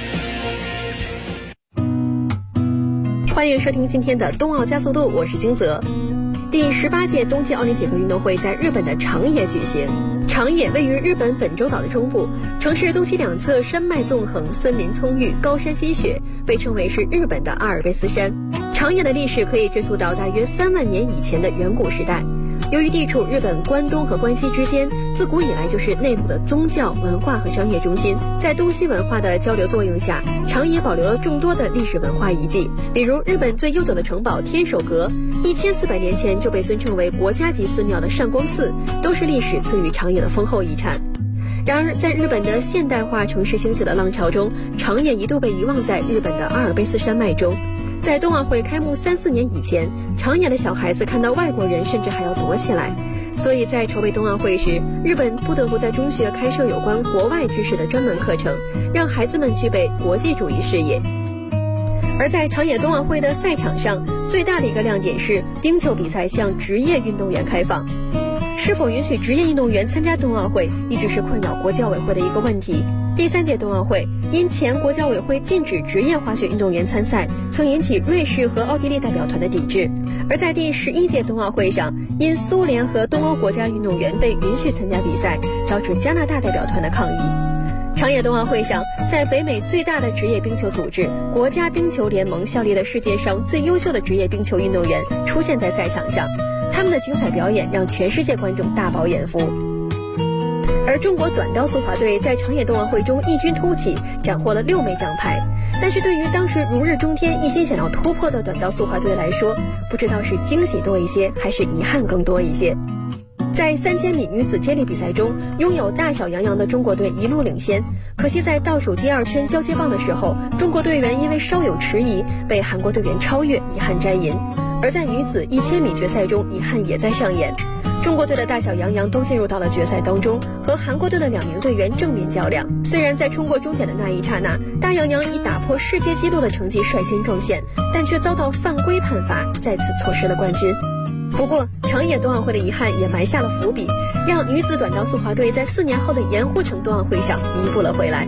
欢迎收听今天的冬奥加速度，我是金泽。第18届冬季奥林匹克运动会在日本的长野举行。长野位于日本本州岛的中部，城市东西两侧山脉纵横，森林葱郁，高山积雪，被称为是日本的阿尔卑斯山。长野的历史可以追溯到大约3万年以前的远古时代。由于地处日本关东和关西之间，自古以来就是内陆的宗教、文化和商业中心。在东西文化的交流作用下，长野保留了众多的历史文化遗迹，比如日本最悠久的城堡天守阁，1400年前就被尊称为国家级寺庙的上光寺，都是历史赐予长野的丰厚遗产。然而，在日本的现代化城市兴起的浪潮中，长野一度被遗忘在日本的阿尔卑斯山脉中。在冬奥会开幕3-4年以前，长野的小孩子看到外国人甚至还要躲起来，所以在筹备冬奥会时，日本不得不在中学开设有关国外知识的专门课程，让孩子们具备国际主义视野。而在长野冬奥会的赛场上，最大的一个亮点是冰球比赛向职业运动员开放。是否允许职业运动员参加冬奥会，一直是困扰国际奥委会的一个问题。第3届冬奥会因前国际奥委会禁止职业滑雪运动员参赛，曾引起瑞士和奥地利代表团的抵制。而在第11届冬奥会上，因苏联和东欧国家运动员被允许参加比赛，招致加拿大代表团的抗议。长野冬奥会上，在北美最大的职业冰球组织国家冰球联盟效力的世界上最优秀的职业冰球运动员出现在赛场上，他们的精彩表演让全世界观众大饱眼福。而中国短道速滑队在长野冬奥会中异军突起，斩获了6枚奖牌。但是对于当时如日中天、一心想要突破的短道速滑队来说，不知道是惊喜多一些，还是遗憾更多一些。在3000米女子接力比赛中，拥有大小洋洋的中国队一路领先，可惜在倒数第2圈交接棒的时候，中国队员因为稍有迟疑，被韩国队员超越，遗憾摘银。而在女子1000米决赛中，遗憾也在上演。中国队的大小洋洋都进入到了决赛当中，和韩国队的2名队员正面较量。虽然在冲过终点的那一刹那，大洋洋以打破世界纪录的成绩率先撞线，但却遭到犯规判罚，再次错失了冠军。不过，长野冬奥会的遗憾也埋下了伏笔，让女子短道速滑队在4年后的盐湖城冬奥会上弥补了回来。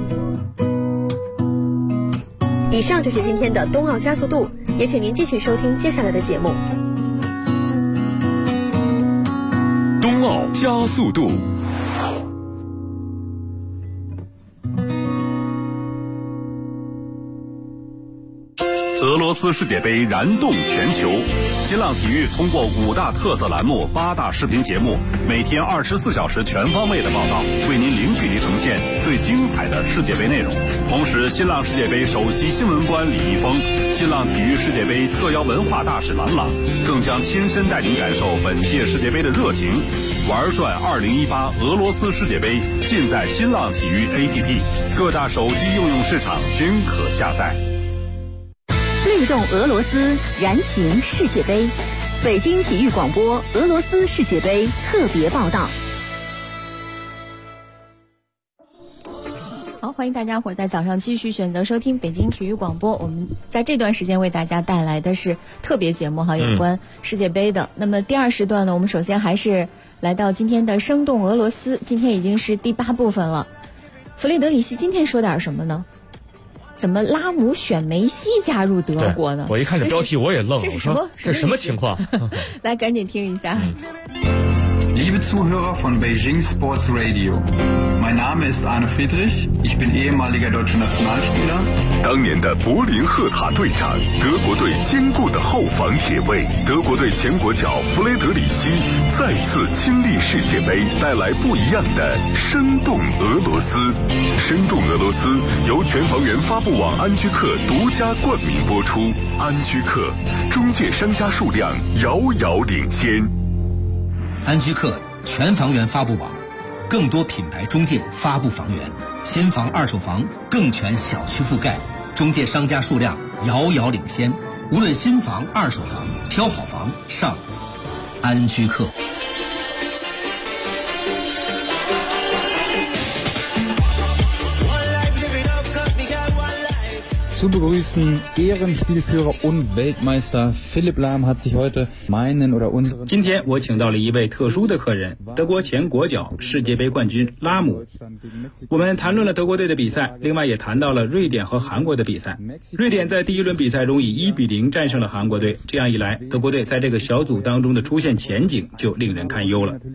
以上就是今天的冬奥加速度，也请您继续收听接下来的节目。 冬奥加速度。 俄罗斯世界杯燃动全球，新浪体育通过5大特色栏目、8大视频节目，每天24小时全方位的报道，为您零距离呈现最精彩的世界杯内容。同时，新浪世界杯首席新闻官李易峰、新浪体育世界杯特邀文化大使郎朗，更将亲身带您感受本届世界杯的热情。玩转2018俄罗斯世界杯，尽在新浪体育 APP， 各大手机应用市场均可下载。 律动俄罗斯，燃情世界杯。北京体育广播俄罗斯世界杯特别报道。 好，欢迎大家伙在早上继续选择收听北京体育广播。我们在这段时间为大家带来的是特别节目哈，有关世界杯的。那么第2时段呢，我们首先还是来到今天的生动俄罗斯，今天已经是第8部分了。弗雷德里希今天说点什么呢？怎么拉姆选梅西加入德国呢？ 我一看这标题我也愣了，我说这什么情况？ 来，赶紧听一下。 Liebe Zuhörer von Beijing Sports Radio, mein Name ist Arne Friedrich, ich bin ehemaliger deutscher Nationalspieler. 当年的柏林赫塔队长，德国队坚固的后防铁卫，德国队前国脚弗雷德里希再次亲历世界杯，带来不一样的生动俄罗斯。生动俄罗斯由全房源发布网安居客独家冠名播出。安居客中介商家数量遥遥领先。 安居客全房源发布网，更多品牌中介发布房源，新房二手房更全小区覆盖，中介商家数量遥遥领先。无论新房二手房，挑好房上安居客。 zu begrüßen. Ehrenspielführer und Weltmeister Philipp Lahm hat sich heute meinen oder unseren。 今天我请到了一位特殊的客人，德国前国脚、世界杯冠军拉姆。我们谈论了德国队的比赛，另外也谈到了瑞典和韩国的比赛。瑞典在第一轮比赛中以1-0战胜了韩国队，这样一来，德国队在这个小组当中的出现前景就令人堪忧了。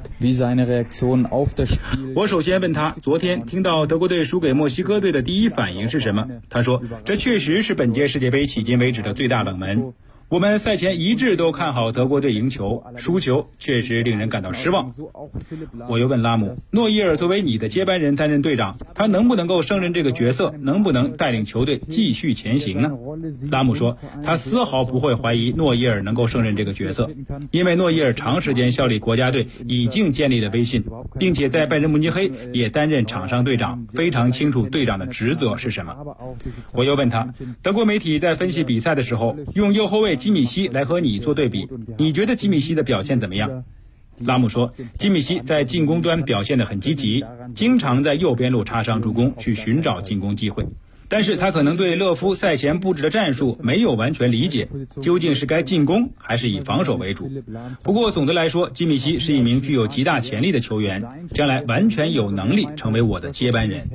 我首先问他，昨天听到德国队输给墨西哥队的第一反应是什么？他说，这确实是本届世界杯迄今为止的最大冷门。我们赛前一致都看好德国队赢球，输球确实令人感到失望。我又问拉姆，诺伊尔作为你的接班人担任队长，他能不能够胜任这个角色，能不能带领球队继续前行呢？拉姆说，他丝毫不会怀疑诺伊尔能够胜任这个角色，因为诺伊尔长时间效力国家队，已经建立了威信，并且在拜仁慕尼黑也担任场上队长，非常清楚队长的职责是什么。我又问他，德国媒体在分析比赛的时候，用右后卫基米希来和你做对比，你觉得基米希的表现怎么样？拉姆说，基米希在进攻端表现得很积极，经常在右边路插上助攻，去寻找进攻机会。但是他可能对勒夫赛前布置的战术没有完全理解，究竟是该进攻还是以防守为主。不过总的来说，基米希是一名具有极大潜力的球员，将来完全有能力成为我的接班人。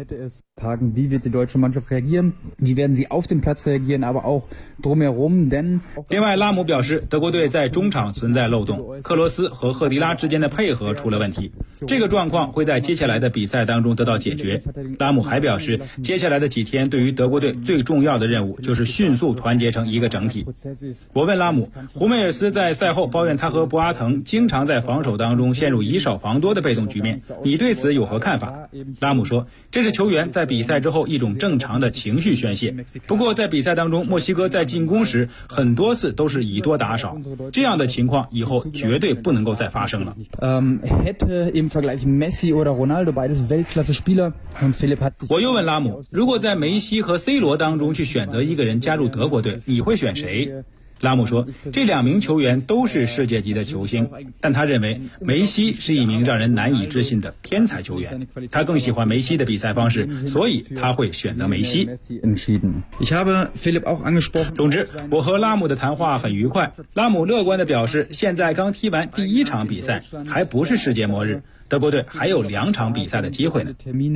Wie wird die deutsche Mannschaft reagieren? Wie werden sie auf den Platz reagieren, aber auch drumherum? Denn 另外，拉姆表示，德国队在中场存在漏洞，克罗斯和赫迪拉之间的配合出了问题，这个状况会在接下来的比赛当中得到解决。拉姆还表示，接下来的几天对于德国队最重要的任务就是迅速团结成一个整体。我问拉姆，胡梅尔斯在赛后抱怨他和博阿滕经常在防守当中陷入以少防多的被动局面，你对此有何看法？拉姆说，这是球员在比赛之后一种正常的情绪宣泄。不过在比赛当中，墨西哥在进攻时很多次都是以多打少，这样的情况以后绝对不能够再发生了。 hätte im Vergleich Messi oder Ronaldo beides Weltklasse-Spieler und Philipp hat sich 我又问拉姆，如果在梅西和 C 罗当中去选择一个人加入德国队，你会选谁？拉姆说，这两名球员都是世界级的球星，但他认为梅西是一名让人难以置信的天才球员，他更喜欢梅西的比赛方式，所以他会选择梅西。总之，我和拉姆的谈话很愉快。拉姆乐观地表示，现在刚踢完第一场比赛，还不是世界末日，德国队还有2场比赛的机会呢。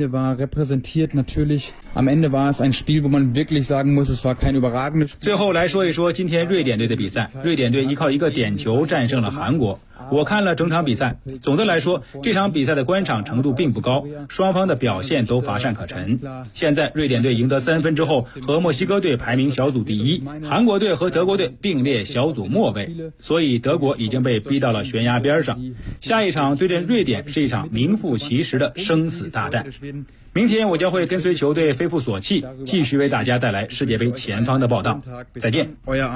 最后来说一说今天瑞典队的比赛，瑞典队依靠一个点球战胜了韩国。我看了整场比赛，总的来说，这场比赛的观赏程度并不高，双方的表现都乏善可陈。现在瑞典队赢得3分之后，和墨西哥队排名小组第一，韩国队和德国队并列小组末位，所以德国已经被逼到了悬崖边上。下一场对阵瑞典是一场名副其实的生死大战。明天我将会跟随球队飞赴索契，继续为大家带来世界杯前方的报道。再见。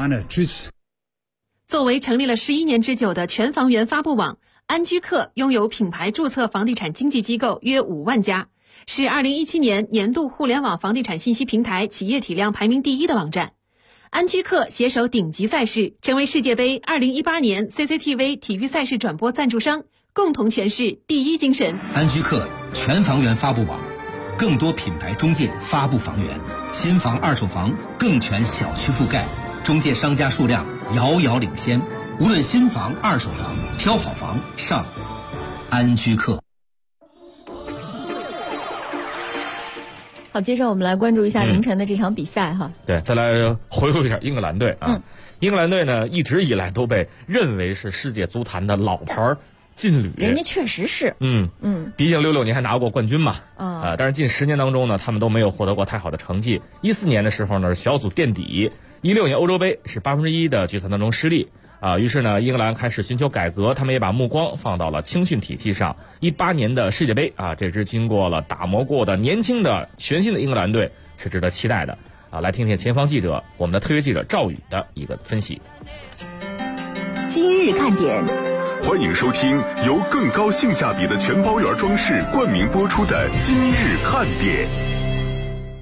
作为成立了11年之久的全房源发布网，安居客拥有品牌注册房地产经纪机构约5万家，是2017年年度互联网房地产信息平台企业体量排名第1的网站。安居客携手顶级赛事，成为世界杯2018年 CCTV 体育赛事转播赞助商，共同诠释第一精神。 安居客全房源发布网，更多品牌中介发布房源，新房二手房更全小区覆盖，中介商家数量遥遥领先，无论新房二手房，挑好房上安居客。 好，接着我们来关注一下凌晨的这场比赛哈。 对，再来回顾一下英格兰队啊。英格兰队呢，一直以来都被认为是世界足坛的老牌劲旅， 人家确实是， 毕竟66年还拿过冠军嘛，但是近10年当中呢，他们都没有获得过太好的成绩。14年的时候呢，是小组垫底；16年欧洲杯是1/8的决赛当中失利。于是呢，英格兰开始寻求改革，他们也把目光放到了青训体系上。18年的世界杯这支经过了打磨过的年轻的全新的英格兰队是值得期待的。来听听前方记者我们的特约记者赵宇的一个分析。 今日看点， 欢迎收听由更高性价比的全包圆装饰冠名播出的今日看点。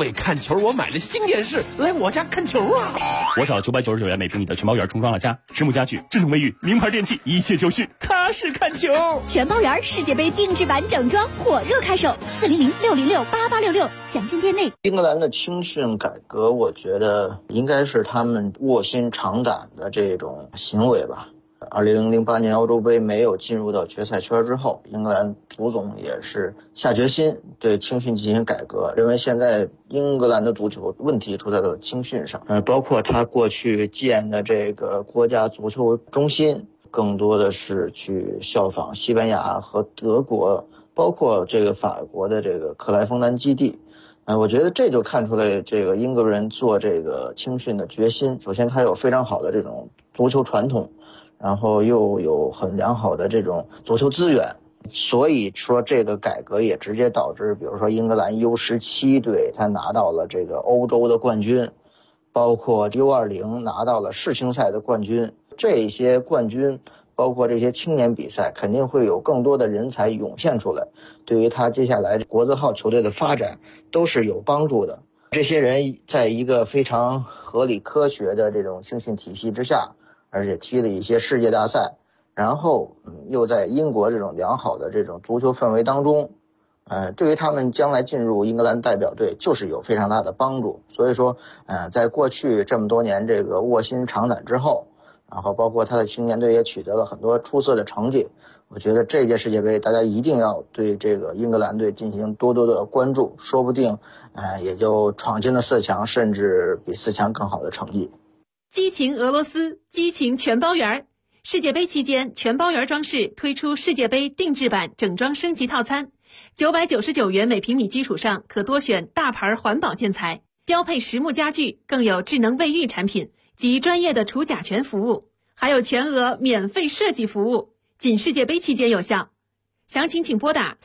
为看球，我买了新电视，来我家看球啊！ 我找999元每平米的全包园重装了家，实木家具、智能卫浴、名牌电器，一切就绪，踏实看球。 全包园世界杯定制版整装火热开售，400-606-8866，详情店内。 英格兰的青训改革，我觉得应该是他们卧薪尝胆的这种行为吧。2008年欧洲杯没有进入到决赛圈之后，英格兰足总也是下决心对青训进行改革，认为现在英格兰的足球问题出在了青训上，包括他过去建的这个国家足球中心，更多的是去效仿西班牙和德国，包括这个法国的这个克莱枫丹基地。我觉得这就看出来这个英国人做这个青训的决心。首先他有非常好的这种足球传统，然后又有很良好的这种足球资源，所以说这个改革也直接导致，比如说英格兰 U17 队他拿到了这个欧洲的冠军，包括 U20 拿到了世青赛的冠军。这些冠军包括这些青年比赛肯定会有更多的人才涌现出来，对于他接下来国字号球队的发展都是有帮助的。这些人在一个非常合理科学的这种青训体系之下，而且踢了一些世界大赛，然后又在英国这种良好的这种足球氛围当中，对于他们将来进入英格兰代表队就是有非常大的帮助。所以说在过去这么多年这个卧薪尝胆之后，然后包括他的青年队也取得了很多出色的成绩，我觉得这届世界杯大家一定要对这个英格兰队进行多多的关注，说不定也就闯进了4强，甚至比4强更好的成绩。 激情俄罗斯，激情全包园。世界杯期间，全包园装饰推出世界杯定制版整装升级套餐，999元每平米基础上可多选大牌环保建材，标配实木家具，更有智能卫浴产品及专业的除甲醛服务，还有全额免费设计服务，仅世界杯期间有效。详情请拨打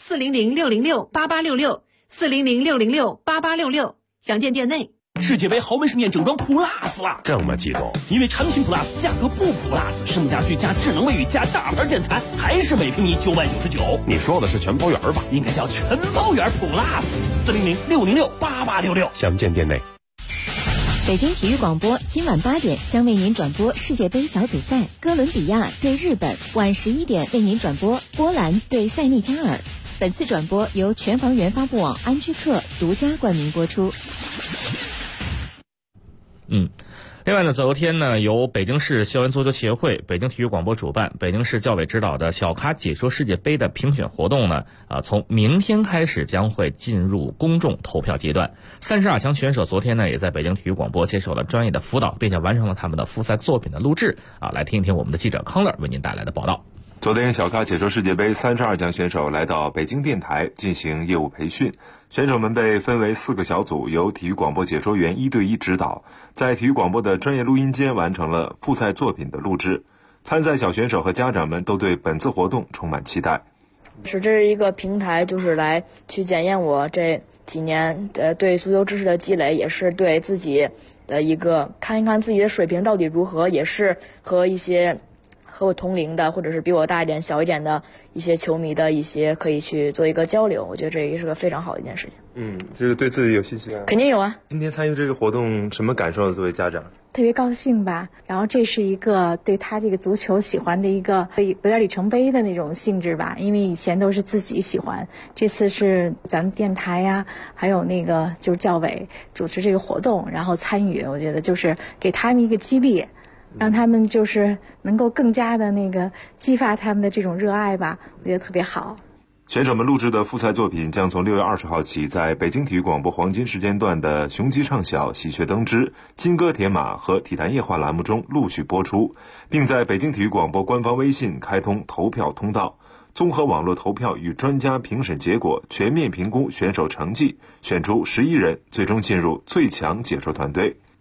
400-606-8866，400-606-8866，详见店内。 世界杯豪门盛宴整装 Plus 了， 这么激动？ 因为产品 Plus 价格不 Plus， 实木家具加智能卫浴加大牌建材，还是每平米999。 你说的是全包园吧？ 应该叫全包园 Plus，400-606-8866， 详见店内。 北京体育广播今晚8点将为您转播世界杯小组赛，哥伦比亚对日本；晚11点为您转播波兰对塞内加尔。本次转播由全房源发布网安居客独家冠名播出。 另外呢，昨天呢，由北京市校园足球协会、北京体育广播主办、北京市教委指导的小咖解说世界杯的评选活动呢，从明天开始将会进入公众投票阶段。32强选手昨天呢，也在北京体育广播接受了专业的辅导，并且完成了他们的复赛作品的录制。来听一听我们的记者康乐为您带来的报道。 昨天，小咖解说世界杯32强选手来到北京电台进行业务培训。选手们被分为4个小组，由体育广播解说员1对1指导，在体育广播的专业录音间完成了复赛作品的录制。参赛小选手和家长们都对本次活动充满期待。 这是一个平台，就是来去检验我这几年对足球知识的积累，也是对自己的一个看一看自己的水平到底如何，也是和一些和我同龄的或者是比我大一点小一点的一些球迷的一些可以去做一个交流，我觉得这也是个非常好的一件事情。 就是对自己有信心啊。 肯定有啊。 今天参与这个活动什么感受？作为家长特别高兴吧，然后这是一个对他这个足球喜欢的一个有点里程碑的那种性质吧，因为以前都是自己喜欢，这次是咱们电台呀，还有那个就是教委主持这个活动，然后参与，我觉得就是给他们一个激励，让他们就是能够更加的那个激发他们的这种热爱吧，我觉得特别好。 选手们录制的复赛作品将从6月20号起在北京体育广播黄金时间段的雄鸡唱晓、喜鹊登枝、金戈铁马和体坛夜话栏目中陆续播出，并在北京体育广播官方微信开通投票通道，综合网络投票与专家评审结果，全面评估选手成绩，选出11人，最终进入最强解说团队。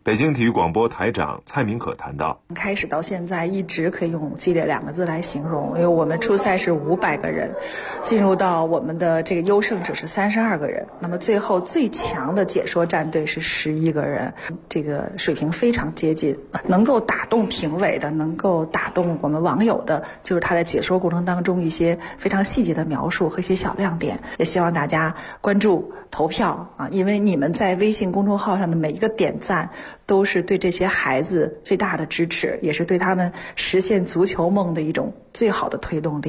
北京体育广播台长蔡明可谈到， 开始到现在一直可以用激烈2个字来形容，因为我们初赛是500个人，进入到我们的这个优胜者是32个人，那么最后最强的解说战队是11个人，这个水平非常接近，能够打动评委的，能够打动我们网友的，就是他在解说过程当中一些非常细节的描述和一些小亮点。也希望大家关注投票啊，因为你们在微信公众号上的每一个点赞都是对这些孩子最大的支持，也是对他们实现足球梦的一种最好的推动力。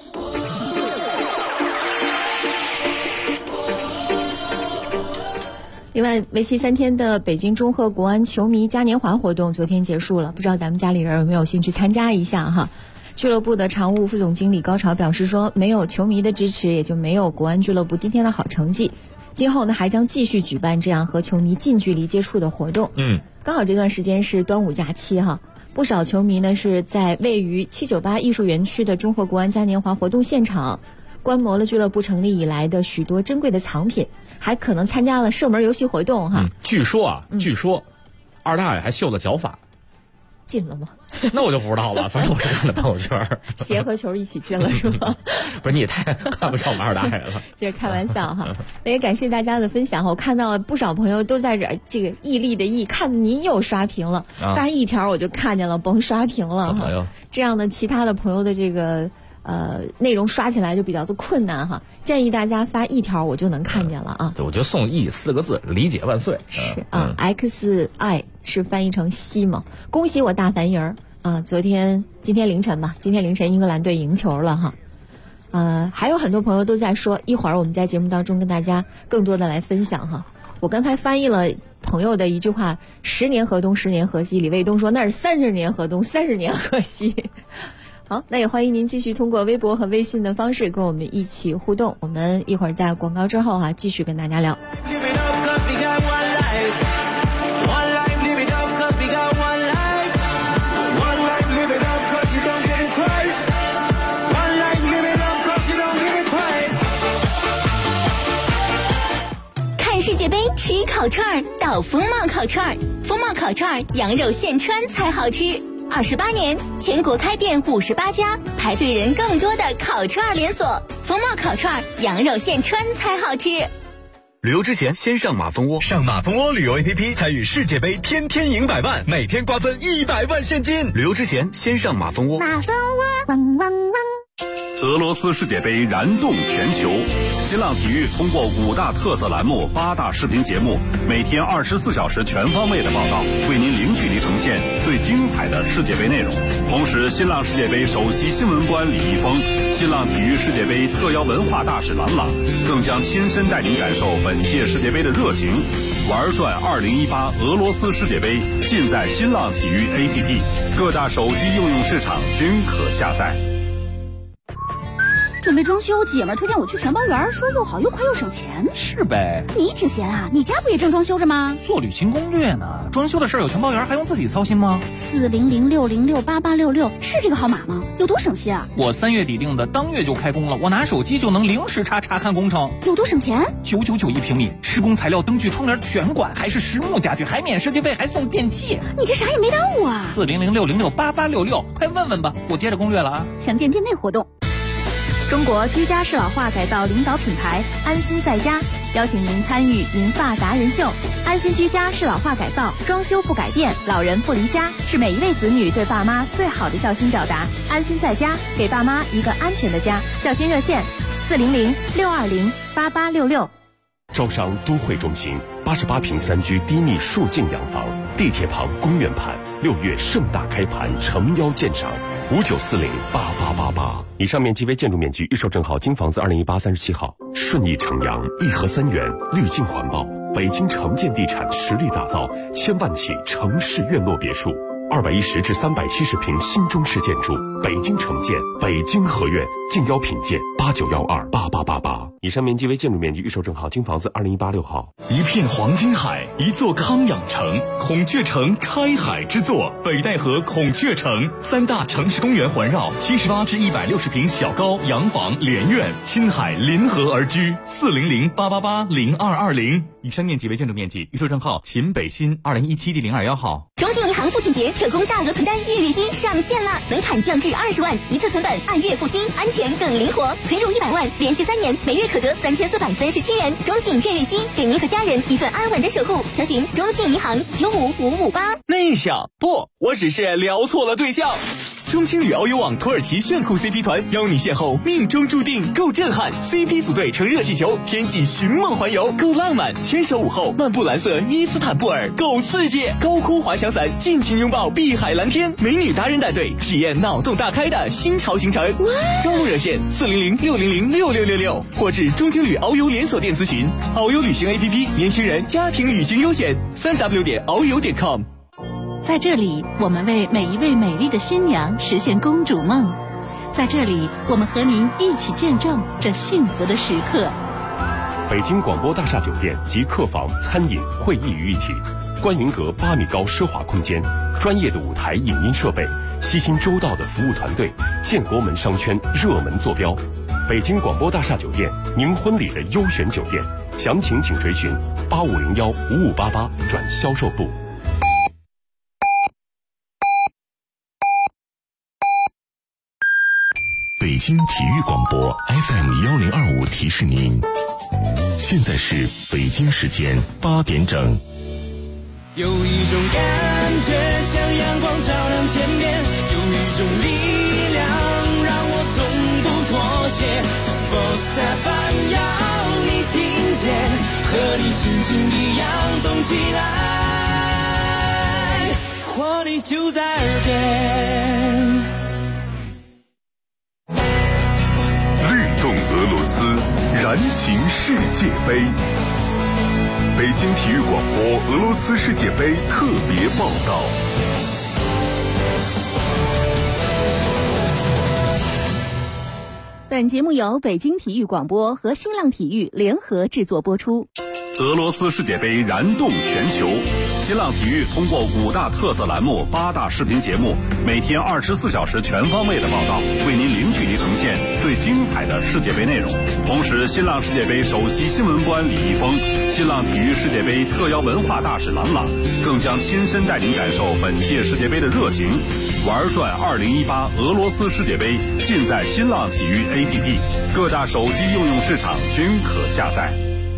另外，为期3天的北京中赫国安球迷嘉年华活动昨天结束了，不知道咱们家里人有没有兴趣参加一下哈？俱乐部的常务副总经理高潮表示说，没有球迷的支持，也就没有国安俱乐部今天的好成绩。今后呢，还将继续举办这样和球迷近距离接触的活动。刚好这段时间是端午假期哈，不少球迷呢是在位于798艺术园区的中赫国安嘉年华活动现场观摩了俱乐部成立以来的许多珍贵的藏品，还可能参加了射门游戏活动哈。 据说二大爷还秀了脚法。 进了吗？ 那我就不知道了，反正我是看的朋友圈， 鞋和球一起进了是吧？ 不是，你也太看不上我们二大爷了。 这开玩笑哈。那也感谢大家的分享，我看到不少朋友都在这个毅力的毅，看您又刷屏了，发一条我就看见了，甭刷屏了哈。这样的其他的朋友的这个内容刷起来就比较的困难哈，建议大家发一条我就能看见了啊。 对，我觉得送“义”4个字，理解万岁。 是啊，XI 是翻译成西嘛？恭喜我大烦人啊！今天凌晨吧，今天凌晨英格兰队赢球了哈。还有很多朋友都在说，一会儿我们在节目当中跟大家更多的来分享哈。我刚才翻译了朋友的一句话：10年河东，10年河西。李卫东说那是30年河东，30年河西。好，那也欢迎您继续通过微博和微信的方式跟我们一起互动。我们一会儿在广告之后继续跟大家聊。 看世界杯吃烤串到风貌烤串，风貌烤串羊肉现穿才好吃。28年，全国开店58家，排队人更多的烤串连锁。风貌烤串，羊肉现穿才好吃。 旅游之前先上马蜂窝，上马蜂窝旅游 APP 参与世界杯，天天赢100万，每天瓜分100万现金。旅游之前先上马蜂窝。 马蜂窝，汪汪汪。 俄罗斯世界杯燃动全球，新浪体育通过5大特色栏目、8大视频节目，每天24小时全方位的报道，为您零距离呈现最精彩的世界杯内容。同时，新浪世界杯首席新闻官李易峰、新浪体育世界杯特邀文化大使郎朗，更将亲身带您感受本届世界杯的热情。玩转2018俄罗斯世界杯，尽在新浪体育 APP， 各大手机应用市场均可下载。 准备装修，姐们儿推荐我去全包园，说又好又快又省钱。 是呗， 你挺闲啊，你家不也正装修着吗？ 做旅行攻略呢，装修的事儿有全包园还用自己操心吗 ？40060688866是这个号码吗？有多省心啊？ 我3月底定的，当月就开工了，我拿手机就能零时查看工程。 有多省钱 ？999一平米，施工材料、灯具、窗帘全管，还是实木家具，还免设计费，还送电器。 你这啥也没耽误啊 ！40060688866，快问问吧，我接着攻略了啊！ 详见店内活动。中国居家适老化改造领导品牌安心在家邀请您参与银发达人秀。安心居家适老化改造，装修不改变，老人不离家，是每一位子女对爸妈最好的孝心表达。安心在家，给爸妈一个安全的家。孝心热线400-620-8866。 招商都会中心88平3居低密数进洋房，地铁旁公园盘，6月盛大开盘，诚邀鉴赏，59408888。以上面积为建筑面积，预售证号京房子201837号。顺义城阳1河3园，绿境环抱，北京城建地产实力打造1000万起城市院落别墅。 210至370平新中式建筑，北京城建，北京合苑，竞邀品鉴89128888。以上面积为建筑面积，预售证号京房子2018-6号。 一片黄金海，一座康养城，孔雀城开海之作，北戴河孔雀城，3大城市公园环绕，78至160平小高洋房连院，亲海临河而居，400-888-0220。以上面积为建筑面积，预售证号秦北新2017-02-1号。 中信银行父亲节特供大额存单月月薪上线啦，门槛降至20万，一次存本按月付薪，安全更灵活。存入100万，连续3年，每月可得3437元。中信月月薪，给您和家人一份安稳的守护。详询中信银行95558。 内向不，我只是聊错了对象。中青旅遨游网土耳其炫酷 CP 团邀你邂逅命中注定，够震撼 CP 组队乘热气球，天际寻梦环游，够浪漫牵手午后漫步蓝色伊斯坦布尔，够刺激高空滑翔伞，尽情拥抱碧海蓝天，美女达人带队体验脑洞大开的新潮行程。招募热线400-600-6666，或至中青旅遨游连锁店咨询。遨游旅行 APP， 年轻人家庭旅行优选，3w.遨游.com。 在这里，我们为每一位美丽的新娘实现公主梦。在这里，我们和您一起见证这幸福的时刻。 北京广播大厦酒店集客房、餐饮、会议于一体，观云阁8米高奢华空间，专业的舞台影音设备，悉心周到的服务团队，建国门商圈热门坐标。北京广播大厦酒店，您婚礼的优选酒店，详情请垂询8501-5588转销售部。 北京体育广播 FM1025提示您，现在是北京时间8点整。 有一种感觉像阳光照亮天边，有一种力量让我从不妥协。Sports FM 要你听见，和你心情一样动起来，活力就在耳边。 俄罗斯燃情世界杯，北京体育广播俄罗斯世界杯特别报道。 本节目由北京体育广播和新浪体育联合制作播出。 俄罗斯世界杯燃动全球，新浪体育通过5大特色栏目、8大视频节目，每天24小时全方位的报道，为您零距离呈现最精彩的世界杯内容。同时，新浪世界杯首席新闻官李易峰、新浪体育世界杯特邀文化大使郎朗，更将亲身带您感受本届世界杯的热情。玩转2018俄罗斯世界杯，尽在新浪体育 APP， 各大手机应用市场均可下载。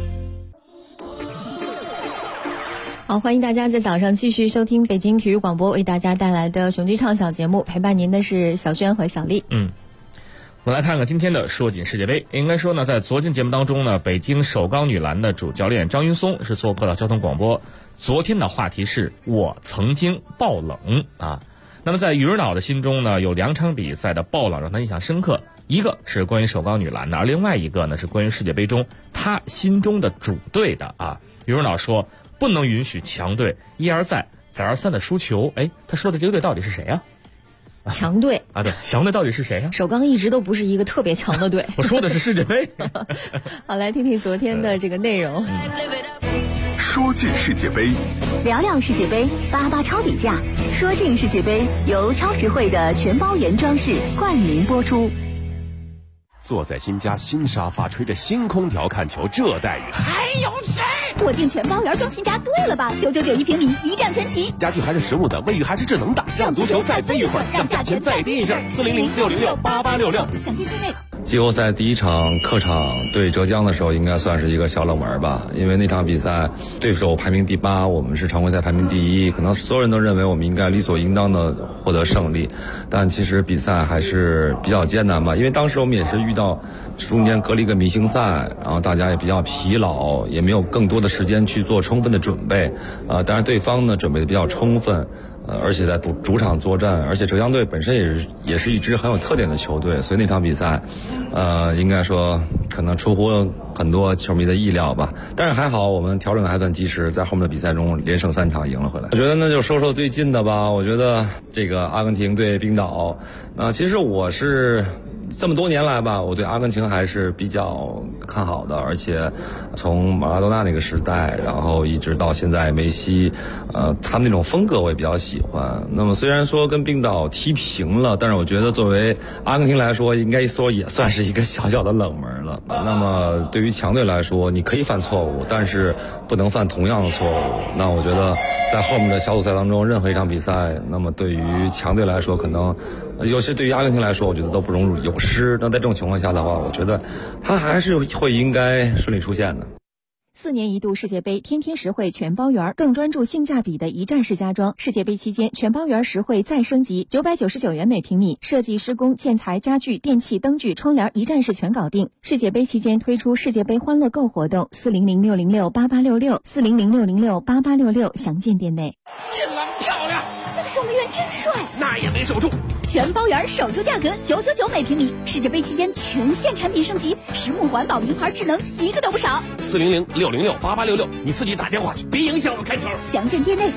好，欢迎大家在早上继续收听北京体育广播为大家带来的雄鸡畅想节目，陪伴您的是小轩和小丽。 我们来看看今天的说紧世界杯。应该说呢，在昨天节目当中呢，北京首钢女篮的主教练张云松是做客了交通广播。昨天的话题是我曾经爆冷啊。那么在于尔岛的心中呢，有2场比赛的爆冷让他印象深刻，一个是关于首钢女篮的，而另外一个呢是关于世界杯中他心中的主队的啊。于尔岛说不能允许强队一而再再而三的输球。他说的这个队到底是谁啊？ 强队啊，对，强队到底是谁啊？ 首钢一直都不是一个特别强的队。 我说的是世界杯。 好，来听听昨天的这个内容。 说进世界杯， 聊聊世界杯，88超底价。说进世界杯由超实惠的全包原装饰冠名播出。 坐在新家新沙发，吹着新空调看球，这待遇还有谁？ 我订全包原装新家，对了吧？999一平米，一站全齐。 家具还是实木的，卫浴还是智能的，让足球再飞一会儿，让价钱再低一阵。400-606-8866， 详情订阅。 季后赛第1场客场对浙江的时候，应该算是一个小冷门吧，因为那场比赛对手排名第8，我们是常规赛排名第1，可能所有人都认为我们应该理所应当的获得胜利，但其实比赛还是比较艰难吧，因为当时我们也是遇到中间隔了一个明星赛，然后大家也比较疲劳，也没有更多的时间去做充分的准备，当然对方呢准备的比较充分。 而且在主场作战，而且浙江队本身也是一支很有特点的球队，所以那场比赛，应该说可能出乎很多球迷的意料吧。但是还好，我们调整的还算及时，在后面的比赛中连胜3场赢了回来。我觉得那就说说最近的吧。我觉得这个阿根廷对冰岛，其实我是这么多年来吧，我对阿根廷还是比较看好的，而且从马拉多纳那个时代，然后一直到现在梅西，他们那种风格我也比较喜欢。那么虽然说跟冰岛踢平了，但是我觉得作为阿根廷来说，应该说也算是一个小小的冷门了。那么对于强队来说，你可以犯错误，但是不能犯同样的错误。那我觉得在后面的小组赛当中，任何一场比赛，那么对于强队来说，可能尤其对于阿根廷来说，我觉得都不容有失。那在这种情况下的话，我觉得他还是会应该顺利出现的。 4年一度世界杯，天天实惠全包圆，更专注性价比的一站式家装。世界杯期间，全包圆实惠再升级，999元每平米，设计、施工、建材、家具、电器、灯具、窗帘一站式全搞定。世界杯期间推出世界杯欢乐购活动，400668866，400668866，详见店内。 进篮漂亮， 那个守门员真帅， 那也没守住。 全包圆守住价格999每平米，世界杯期间全线产品升级，实木环保名牌智能一个都不少。 400668866，你自己打电话去，别影响我看球。 详见店内。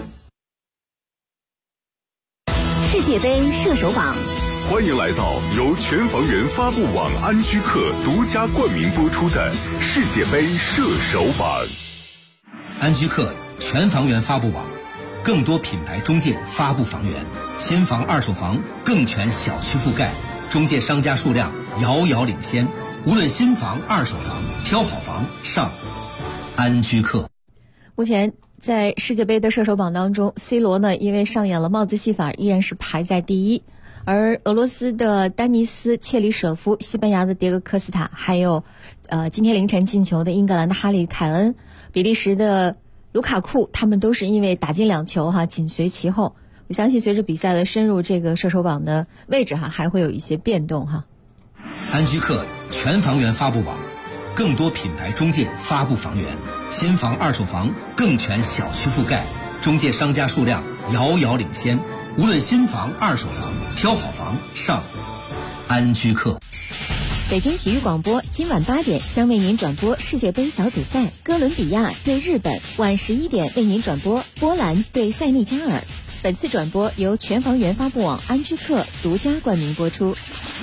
世界杯射手榜， 欢迎来到由全房源发布网安居客独家冠名播出的世界杯射手榜。 安居客全房源发布网，更多品牌中介发布房源，新房二手房更全小区覆盖，中介商家数量遥遥领先。无论新房二手房，挑好房上安居客。 目前在世界杯的射手榜当中 ，C 罗呢因为上演了帽子戏法，依然是排在第一。而俄罗斯的丹尼斯·切里舍夫、西班牙的迭戈·科斯塔，还有今天凌晨进球的英格兰的哈利·凯恩、比利时的卢卡库，他们都是因为打进2球紧随其后。我相信随着比赛的深入，这个射手榜的位置还会有一些变动安居客全房源发布网，更多品牌中介发布房源，新房二手房更全小区覆盖，中介商家数量遥遥领先。无论新房二手房，挑好房上安居客。 北京体育广播今晚8点将为您转播世界杯小组赛，哥伦比亚对日本，晚11点为您转播波兰对塞内加尔。本次转播由全房源发布网安居客独家冠名播出。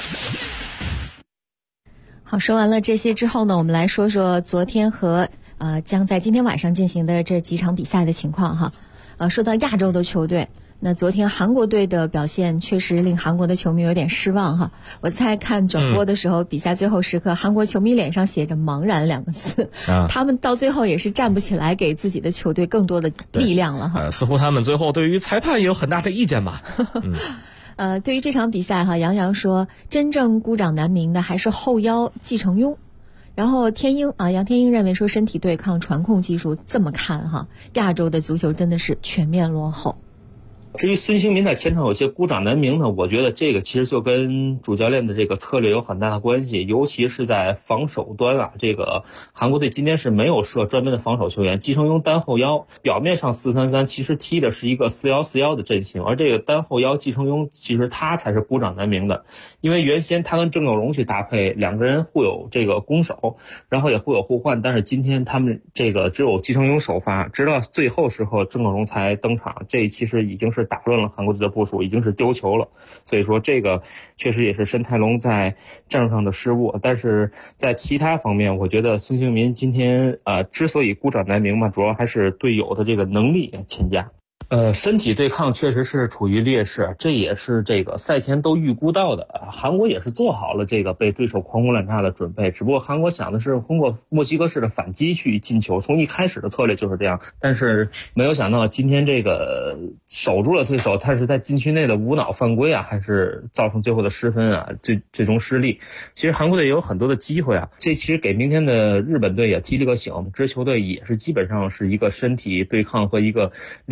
好，说完了这些之后呢，我们来说说昨天和将在今天晚上进行的这几场比赛的情况说到亚洲的球队，那昨天韩国队的表现确实令韩国的球迷有点失望我在看转播的时候，比赛最后时刻，韩国球迷脸上写着茫然2个字他们到最后也是站不起来给自己的球队更多的力量了似乎他们最后对于裁判也有很大的意见吧对于这场比赛杨洋说，真正孤掌难鸣的还是后腰季承庸。然后杨天鹰认为说，身体对抗、传控技术这么看亚洲的足球真的是全面落后。 至于孙兴民在前场有些孤掌难鸣呢，我觉得这个其实就跟主教练的这个策略有很大的关系，尤其是在防守端这个韩国队今天是没有设专门的防守球员，季承庸单后腰，表面上4-3-3其实踢的是一个4-1-4-1的阵型，而这个单后腰季承庸其实他才是孤掌难鸣的，因为原先他跟郑有荣去搭配，两个人互有这个攻守，然后也互有互换，但是今天他们这个只有季承庸首发，直到最后时候郑有荣才登场，这其实已经是打乱了韩国队的部署，已经是丢球了，所以说这个确实也是申泰龙在战术上的失误。但是在其他方面，我觉得孙兴民今天之所以孤掌难鸣嘛，主要还是队友的这个能力欠佳。身体对抗确实是处于劣势，这也是这个赛前都预估到的。韩国也是做好了这个被对手狂轰滥炸的准备，只不过韩国想的是通过墨西哥式的反击去进球，从一开始的策略就是这样，但是没有想到今天这个守住了对手，但是在禁区内的无脑犯规还是造成最后的失分最终失利。其实韩国队也有很多的机会这其实给明天的日本队也提了个醒，这支球队也是基本上是一个身体对抗和一个劣势。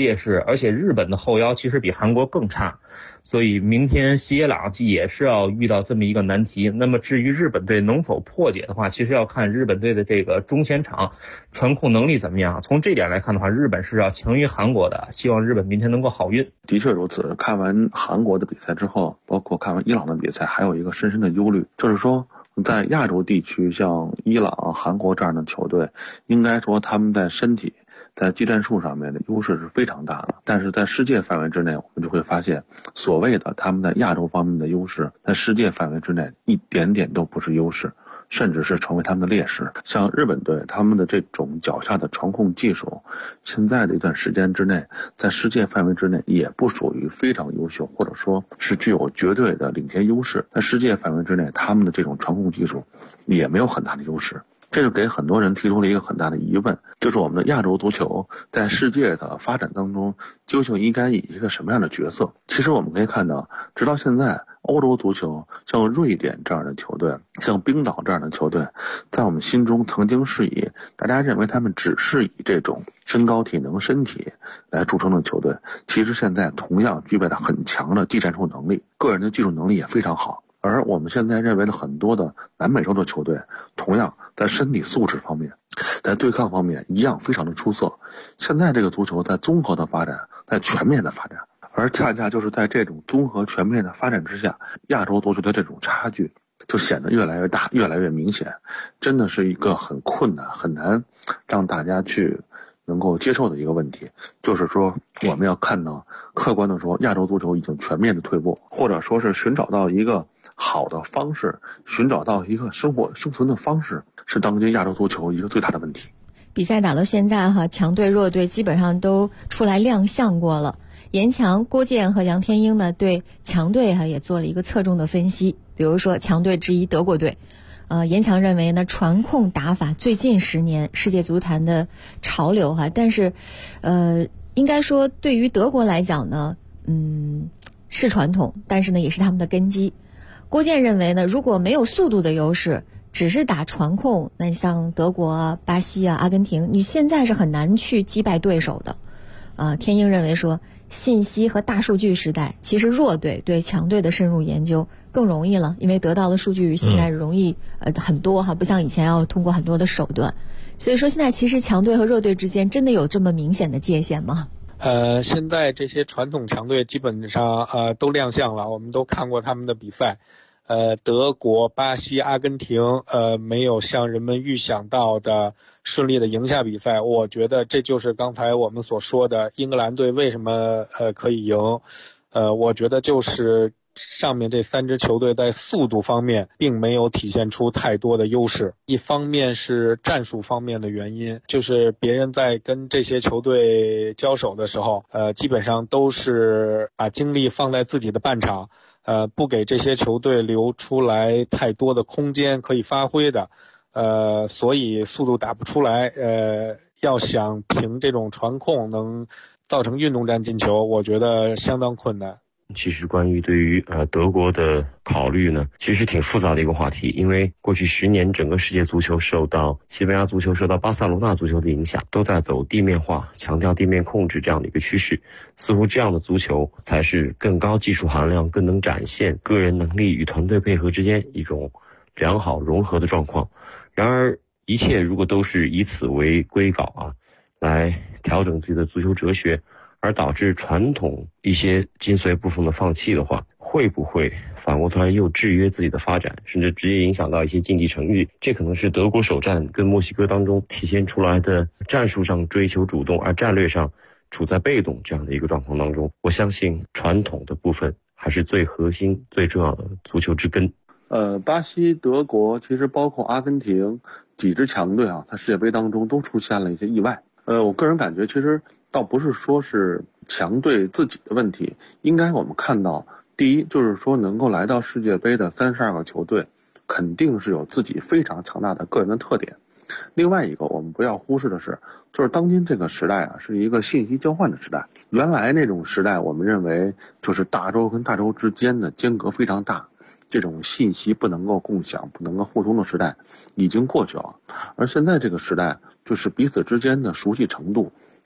而且日本的后腰其实比韩国更差，所以明天西野朗也是要遇到这么一个难题。那么至于日本队能否破解的话，其实要看日本队的这个中前场传控能力怎么样。从这点来看的话，日本是要强于韩国的，希望日本明天能够好运。 的确如此，看完韩国的比赛之后，包括看完伊朗的比赛，还有一个深深的忧虑，就是说在亚洲地区，像伊朗、韩国这样的球队，应该说他们在身体在技战术上面的优势是非常大的，但是在世界范围之内，我们就会发现所谓的他们在亚洲方面的优势，在世界范围之内一点点都不是优势，甚至是成为他们的劣势。像日本队他们的这种脚下的传控技术，现在的一段时间之内，在世界范围之内也不属于非常优秀，或者说是具有绝对的领先优势。在世界范围之内，他们的这种传控技术也没有很大的优势。这就给很多人提出了一个很大的疑问，就是我们的亚洲足球在世界的发展当中究竟应该以一个什么样的角色。其实我们可以看到，直到现在欧洲足球像瑞典这样的球队，像冰岛这样的球队，在我们心中曾经是以大家认为他们只是以这种身高体能身体来著称的球队，其实现在同样具备了很强的技战术能力，个人的技术能力也非常好。而我们现在认为的很多的南美洲的球队，同样在身体素质方面，在对抗方面一样非常的出色。现在这个足球在综合的发展，在全面的发展，而恰恰就是在这种综合全面的发展之下，亚洲足球的这种差距就显得越来越大，越来越明显，真的是一个很困难、很难让大家去能够接受的一个问题。就是说我们要看到客观的说，亚洲足球已经全面的退步，或者说是寻找到一个好的方式，寻找到一个生存的方式，是当今亚洲足球一个最大的问题。 比赛打到现在强队弱队基本上都出来亮相过了。严强、郭健和杨天鹰呢，对强队也做了一个侧重的分析。比如说强队之一德国队，严强认为呢，传控打法最近10年世界足坛的潮流但是应该说对于德国来讲呢，是传统，但是呢也是他们的根基。郭健认为呢，如果没有速度的优势，只是打传控，那像德国啊、巴西啊、阿根廷，你现在是很难去击败对手的。天鹰认为说，信息和大数据时代，其实弱队对强队的深入研究更容易了，因为得到的数据现在容易很多不像以前要通过很多的手段。所以说现在其实强队和弱队之间真的有这么明显的界限吗？ 现在这些传统强队基本上都亮相了，我们都看过他们的比赛。德国、巴西、阿根廷没有像人们预想到的顺利的赢下比赛。我觉得这就是刚才我们所说的英格兰队为什么可以赢。我觉得就是上面这3支球队在速度方面并没有体现出太多的优势。一方面是战术方面的原因，就是别人在跟这些球队交手的时候基本上都是把精力放在自己的半场，不给这些球队留出来太多的空间可以发挥的，所以速度打不出来。要想凭这种传控能造成运动战进球，我觉得相当困难。 其实关于对于德国的考虑呢，其实挺复杂的一个话题。因为过去10年整个世界足球受到西班牙足球、受到巴塞罗那足球的影响，都在走地面化，强调地面控制这样的一个趋势。似乎这样的足球才是更高技术含量、更能展现个人能力与团队配合之间一种良好融合的状况。然而一切如果都是以此为归稿来调整自己的足球哲学，而导致传统一些精髓部分的放弃的话，会不会反过头来又制约自己的发展，甚至直接影响到一些竞技成绩？这可能是德国首战跟墨西哥当中体现出来的战术上追求主动，而战略上处在被动这样的一个状况当中。我相信传统的部分还是最核心、最重要的足球之根。 巴西、德国，其实包括阿根廷几支强队在世界杯当中都出现了一些意外。我个人感觉，其实倒不是说是强队自己的问题，应该我们看到，第一就是说能够来到世界杯的32个球队，肯定是有自己非常强大的个人的特点。另外一个我们不要忽视的是，就是当今这个时代是一个信息交换的时代。原来那种时代，我们认为就是大洲跟大洲之间的间隔非常大，这种信息不能够共享、不能够互通的时代已经过去了。而现在这个时代，就是彼此之间的熟悉程度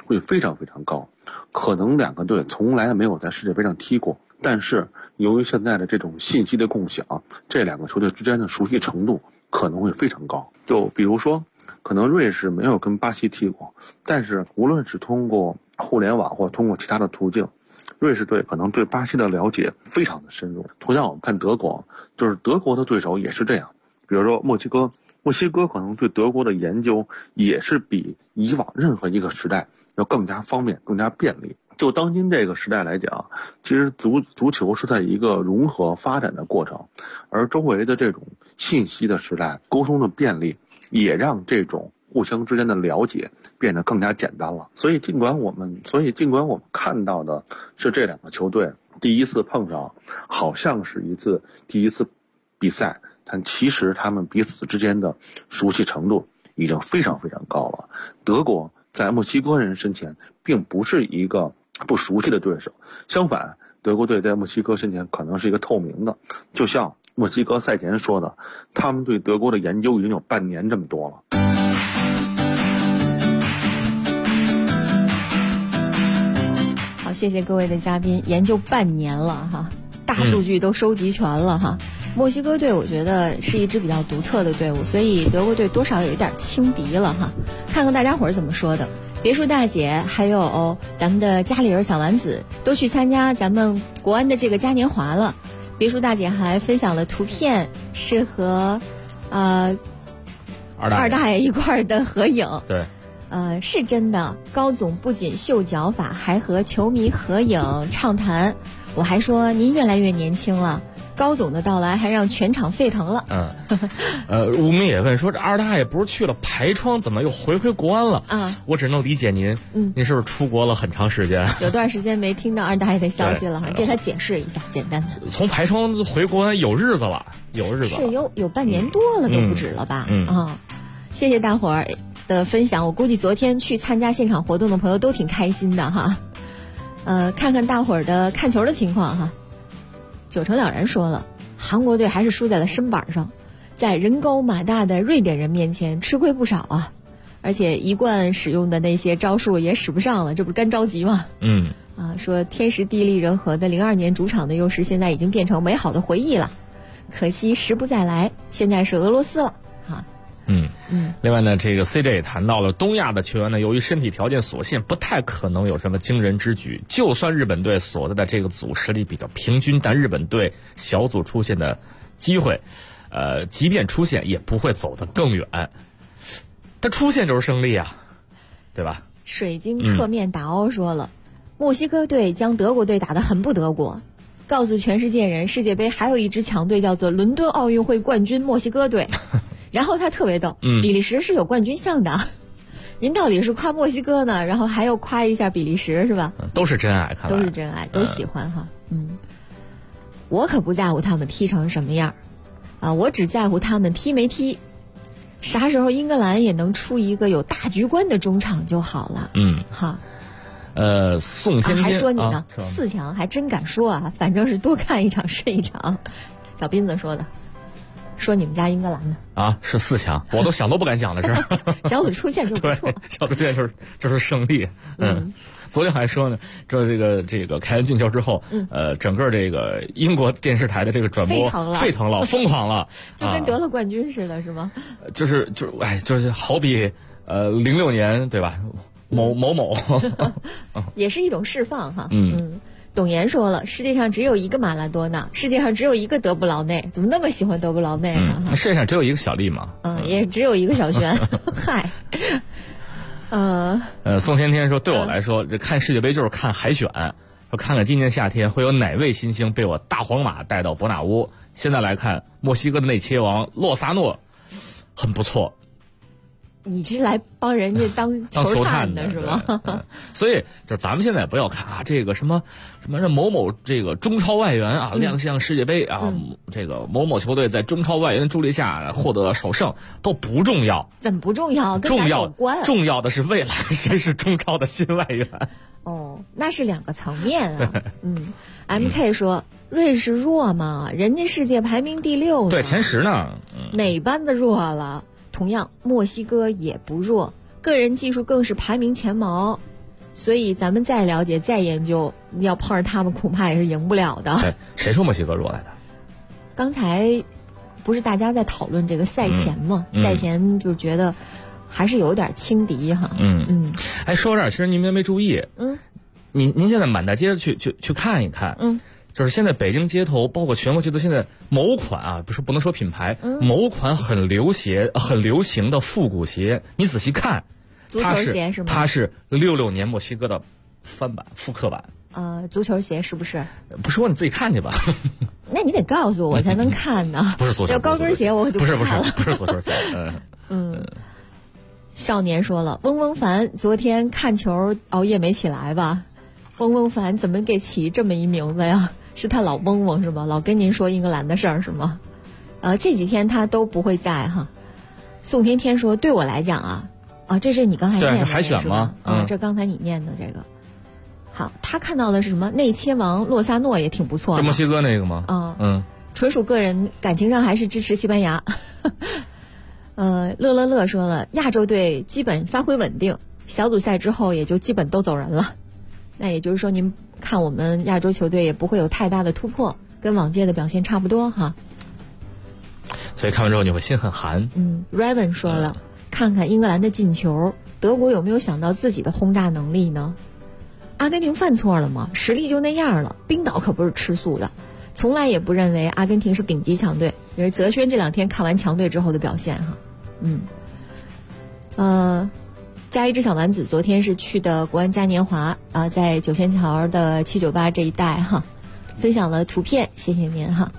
会非常非常高，可能两个队从来没有在世界杯上踢过，但是由于现在的这种信息的共享，这两个球队之间的熟悉程度可能会非常高。就比如说，可能瑞士没有跟巴西踢过，但是无论是通过互联网或通过其他的途径，瑞士队可能对巴西的了解非常的深入。同样我们看德国，就是德国的对手也是这样，比如说墨西哥可能对德国的研究也是比以往任何一个时代要更加方便更加便利。就当今这个时代来讲，其实足球是在一个融合发展的过程，而周围的这种信息的时代，沟通的便利也让这种互相之间的了解变得更加简单了。所以尽管我们看到的是这两个球队第一次碰上，好像是第一次比赛，但其实他们彼此之间的熟悉程度已经非常非常高了。德国在墨西哥人身前并不是一个不熟悉的对手，相反，德国队在墨西哥身前可能是一个透明的。就像墨西哥赛前说的，他们对德国的研究已经有半年这么多了。 好，谢谢各位的嘉宾，研究半年了哈，大数据都收集全了哈。墨西哥队我觉得是一支比较独特的队伍，所以德国队多少有一点轻敌了哈。看看大家伙儿怎么说的。别墅大姐还有咱们的家里人小丸子都去参加咱们国安的这个嘉年华了。别墅大姐还分享了图片，是和二大爷一块儿的合影。 对， 是真的，高总不仅秀脚法，还和球迷合影畅谈。我还说您越来越年轻了。高总的到来还让全场沸腾了。 吴明也问说，这二大爷不是去了排窗，怎么又回国安了？我只能理解您，您是不是出国了很长时间？ 有段时间没听到二大爷的消息了哈，给他解释一下，简单的。 从排窗回国安有日子了， 是有半年多了都不止了吧？谢谢大伙儿的分享，我估计昨天去参加现场活动的朋友都挺开心的哈。看看大伙儿的看球的情况哈。九成了然说了，韩国队还是输在了身板上，在人高马大的瑞典人面前吃亏不少啊，而且一贯使用的那些招数也使不上了，这不是干着急吗？说天时地利人和的02年主场的优势现在已经变成美好的回忆了，可惜时不再来，现在是俄罗斯了啊。 另外呢，这个 CJ 也谈到了东亚的球员呢，由于身体条件所限，不太可能有什么惊人之举。就算日本队所在的这个组实力比较平均，但日本队小组出现的机会，即便出现也不会走得更远。他出现就是胜利啊，对吧？ 水晶客面打欧说了，墨西哥队将德国队打得很不得过，告诉全世界人，世界杯还有一支强队叫做伦敦奥运会冠军墨西哥队。然后他特别逗，比利时是有冠军相的，您到底是夸墨西哥呢，然后还要夸一下比利时是吧？ 都是真爱，看来都是真爱，都喜欢哈。我可不在乎他们踢成什么样我只在乎他们踢没踢，啥时候英格兰也能出一个有大局观的中场就好了。 宋天天还说你呢，4强还真敢说啊，反正是多看一场是一场。小斌子说的。说你们家英格兰的是4强，我都想都不敢想的事儿。 小组出线就不错， 小组出线就是胜利。昨天还说呢，这个凯恩进球之后，整个这个英国电视台的这个转播沸腾了，疯狂了， 就跟得了冠军似的，是吗？ 就是好比06年对吧？某也是一种释放哈。董岩说了，世界上只有一个马拉多纳，世界上只有一个德布劳内，怎么那么喜欢德布劳内呢？ 世界上只有一个小丽嘛？ 也只有一个小璇。嗨， 宋天天说，对我来说，这看世界杯就是看海选，说看看今年夏天会有哪位新星被我大皇马带到伯纳乌。现在来看，墨西哥的内切王洛萨诺很不错。 你是来帮人家当球探的是吗？ 所以就咱们现在不要看这个什么某某这个中超外援亮相世界杯这个某某球队在中超外援的助力下获得首胜都不重要。 怎么不重要？跟咱有关。 重要的是未来谁是中超的新外援。 那是2个层面啊。MK 说瑞士弱吗？人家世界排名第6呢。 对，前10呢。 哪班子弱了？同样，墨西哥也不弱，个人技术更是排名前茅。 所以咱们再了解再研究，要碰上他们恐怕也是赢不了的。 谁说墨西哥弱来的？ 刚才不是大家在讨论这个赛前吗？赛前就觉得还是有点轻敌哈。 说这儿，其实您没注意，您现在满大街去看一看，就是现在北京街头，包括全国街头，现在某款啊，不能说品牌，某款很流行的复古鞋，你仔细看， 足球鞋是吗？ 它是66年墨西哥的翻版复刻版。 足球鞋是不是？ 不说你自己看去吧。 那你得告诉我才能看呢。 不是足球， 要高跟鞋我就不是足球鞋。 少年说了，嗡嗡凡昨天看球熬夜没起来吧？嗡嗡凡怎么给起这么一名字呀？是他老嗡嗡是吧？老跟您说英格兰的事儿是吗？这几天他都不会在哈。宋天天说，对我来讲这是你刚才念的对，海选吗？ 这刚才你念的这个。好，他看到的是什么？内切王洛萨诺也挺不错的。 这墨西哥那个吗？ 纯属个人感情上还是支持西班牙。乐说了，亚洲队基本发挥稳定，小组赛之后也就基本都走人了。那也就是说，您看我们亚洲球队也不会有太大的突破，跟往届的表现差不多哈。 所以看完之后你会心很寒。 Raven 说了，看看英格兰的进球，德国有没有想到自己的轰炸能力呢？阿根廷犯错了吗？实力就那样了。冰岛可不是吃素的，从来也不认为阿根廷是顶级强队。也是泽轩这2天看完强队之后的表现哈。加一只小丸子昨天是去的国安嘉年华在九仙桥的798这一带哈，分享了图片，谢谢您哈。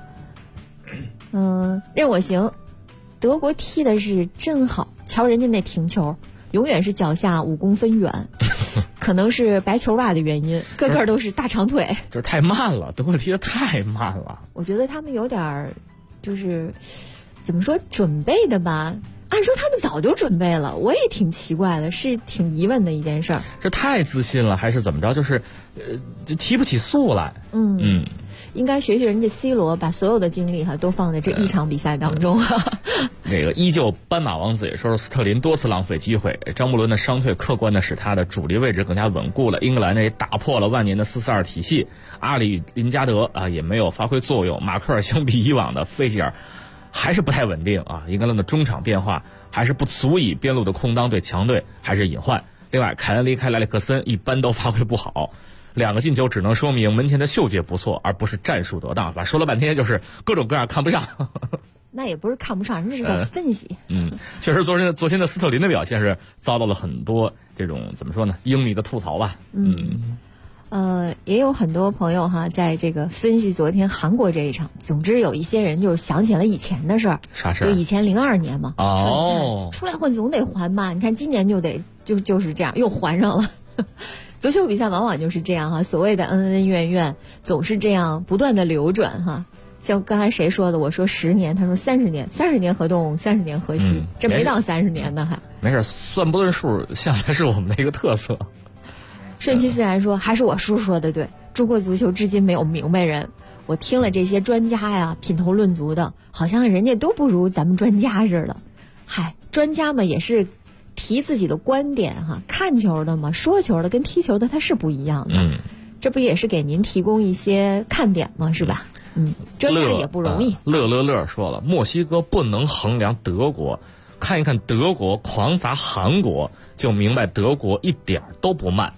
任我行，德国踢的是真好，瞧人家那停球，永远是脚下5公分远。可能是白球袜的原因，个个都是大长腿， 就是太慢了，德国踢得太慢了。 我觉得他们有点就是怎么说准备的吧，按说他们早就准备了，我也挺奇怪的，是挺疑问的一件事儿。 是太自信了还是怎么着？就是就提不起速来。 应该学学人家 C 罗，把所有的精力都放在这一场比赛当中。 那个依旧斑马王子也说是斯特林多次浪费机会，张伯伦的伤退客观的使他的主力位置更加稳固了。英格兰也打破了万年的4-4-2体系，阿里林加德也没有发挥作用，马克尔相比以往的费吉尔还是不太稳定英格兰的中场变化还是不足以边路的空当对强队还是隐患。另外凯恩离开莱里克森一般都发挥不好，2个进球只能说明门前的嗅觉不错，而不是战术得当吧。说了半天就是各种各样看不上。 那也不是看不上，人家是在分析。 确实昨天的斯特林的表现是遭到了很多这种怎么说呢，英迷的吐槽吧。 也有很多朋友在这个分析昨天韩国这一场。总之有一些人就是想起了以前的事儿。 啥事儿？ 就以前02年嘛。出来混总得还吧？你看今年就是这样又还上了。足球比赛往往就是这样所谓的恩恩怨怨总是这样不断的流转像刚才谁说的，我说10年，他说30年，30年河东，30年河西，这没到30年呢还。 没事，算不论数向来是我们的一个特色。 顺其自然说，还是我叔说的对，中国足球至今没有明白人。我听了这些专家品头论足的，好像人家都不如咱们专家似的。专家们也是提自己的观点看球的嘛，说球的跟踢球的他是不一样的。这不也是给您提供一些看点吗？是吧？专家也不容易。 乐说了，墨西哥不能衡量德国，看一看德国狂砸韩国，就明白德国一点都不慢。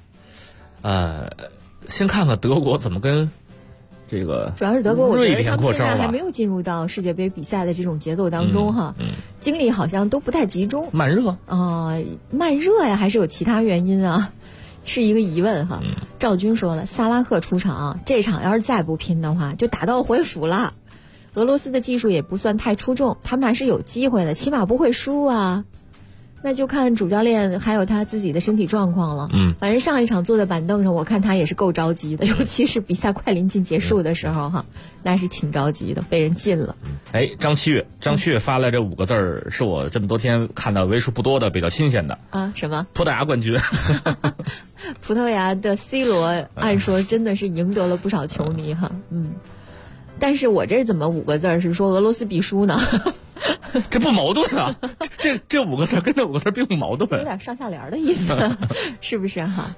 先看看德国怎么跟这个主要是德国，我觉得他们现在还没没有进入到世界杯比赛的这种节奏当中精力好像都不太集中。 慢热慢热呀，还是有其他原因是一个疑问赵军说了，萨拉赫出场，这场要是再不拼的话，就打道回府了。俄罗斯的技术也不算太出众，他们还是有机会的，起码不会输那就看主教练还有他自己的身体状况了。反正上一场坐在板凳上，我看他也是够着急的，尤其是比赛快临近结束的时候那是挺着急的，被人禁了。 张七月发来这5个字儿，是我这么多天看到为数不多的比较新鲜的什么？ 葡萄牙冠军。 葡萄牙的 C 罗按说真的是赢得了不少球迷但是我这怎么5个字是说俄罗斯必输呢？ 这不矛盾啊？这5个字跟那5个字并不矛盾， 有点上下联的意思，是不是哈？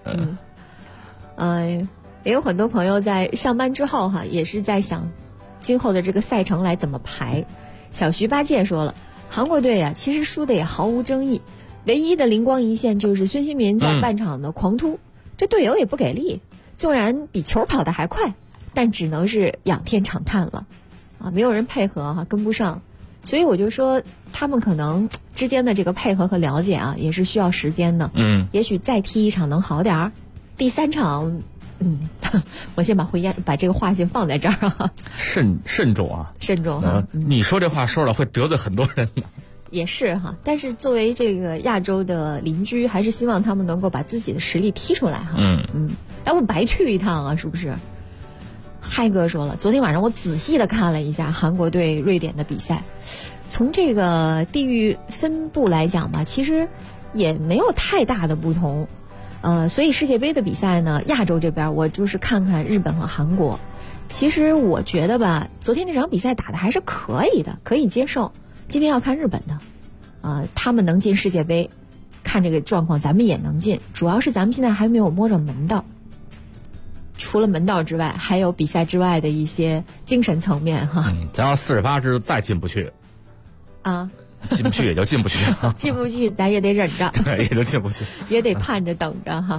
也有很多朋友在上班之后哈，也是在想今后的这个赛程来怎么排。小徐八戒说了，韩国队啊，其实输的也毫无争议，唯一的灵光一现就是孙兴民在半场的狂突，这队友也不给力，纵然比球跑得还快，但只能是仰天长叹了，啊，没有人配合哈，跟不上，所以我就说他们可能之间的这个配合和了解啊，也是需要时间的。也许再踢一场能好点儿，第3场。我先把这个话先放在这儿啊， 慎重啊， 慎重哈。 你说这话说了会得罪很多人的。 也是哈，但是作为这个亚洲的邻居，还是希望他们能够把自己的实力踢出来哈。要不白去一趟啊，是不是？嗨哥说了，昨天晚上我仔细的看了一下韩国对瑞典的比赛，从这个地域分布来讲吧，其实也没有太大的不同。所以世界杯的比赛呢，亚洲这边我就是看看日本和韩国。其实我觉得吧，昨天这场比赛打的还是可以的，可以接受。今天要看日本的，他们能进世界杯，看这个状况咱们也能进，主要是咱们现在还没有摸着门道。除了门道之外，还有比赛之外的一些精神层面哈。 咱要48支再进不去啊。 进不去也就进不去， 进不去咱也得忍着， 对，也就进不去， 也得盼着等着哈。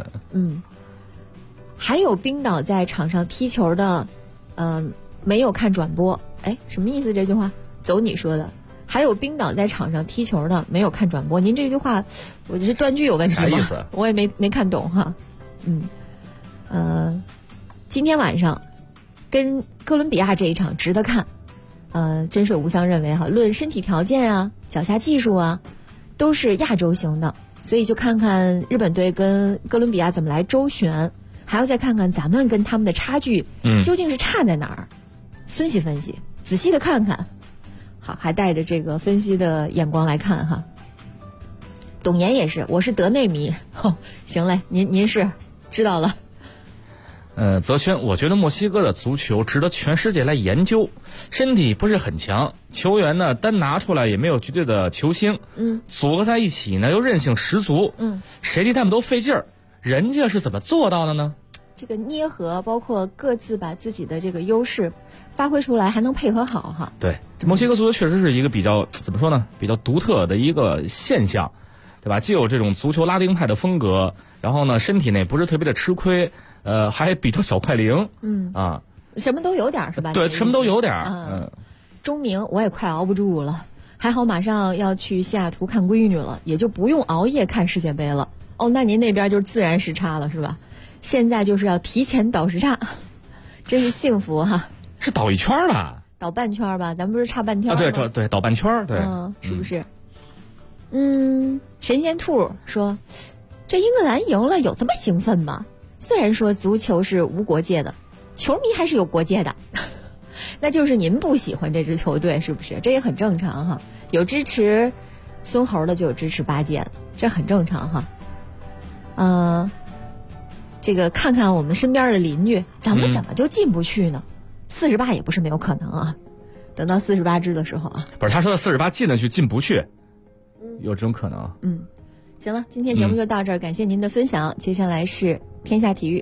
还有冰岛在场上踢球的，没有看转播，哎，什么意思这句话？走你说的。还有冰岛在场上踢球的没有看转播，您这句话，我觉得断句有问题吗？ 啥意思？ 我也没看懂哈。今天晚上跟哥伦比亚这一场值得看。真水无香认为哈，论身体条件啊、脚下技术啊，都是亚洲型的，所以就看看日本队跟哥伦比亚怎么来周旋，还要再看看咱们跟他们的差距究竟是差在哪儿，分析分析，仔细的看看。好，还带着这个分析的眼光来看哈。董岩也是，我是德内迷，行嘞，您是知道了。 泽轩，我觉得墨西哥的足球值得全世界来研究，身体不是很强，球员呢单拿出来也没有绝对的球星，组合在一起呢又韧性十足，谁踢他们都费劲儿，人家是怎么做到的呢？ 这个捏合，包括各自把自己的这个优势发挥出来，还能配合好哈。 对，这墨西哥足球确实是一个比较怎么说呢，比较独特的一个现象，对吧？既有这种足球拉丁派的风格，然后呢身体呢也不是特别的吃亏。还比较小快灵， 什么都有点是吧？ 对，什么都有点。 钟明，我也快熬不住了，还好马上要去西雅图看闺女了，也就不用熬夜看世界杯了。哦，那您那边就是自然时差了是吧？现在就是要提前倒时差，真是幸福哈。 是倒一圈吧？ 倒半圈吧，咱不是差半天吗？ 对，倒半圈，对， 是不是？神仙兔说，这英格兰赢了，有这么兴奋吗？虽然说足球是无国界的，球迷还是有国界的，那就是您不喜欢这支球队，是不是？这也很正常哈。有支持孙猴的，就有支持八戒的，这很正常哈。这个看看我们身边的邻居，咱们怎么就进不去呢？48也不是没有可能啊。等到48支的时候啊， 不是他说的48进得去进不去，有这种可能。 行了，今天节目就到这儿，感谢您的分享。接下来是天下体育。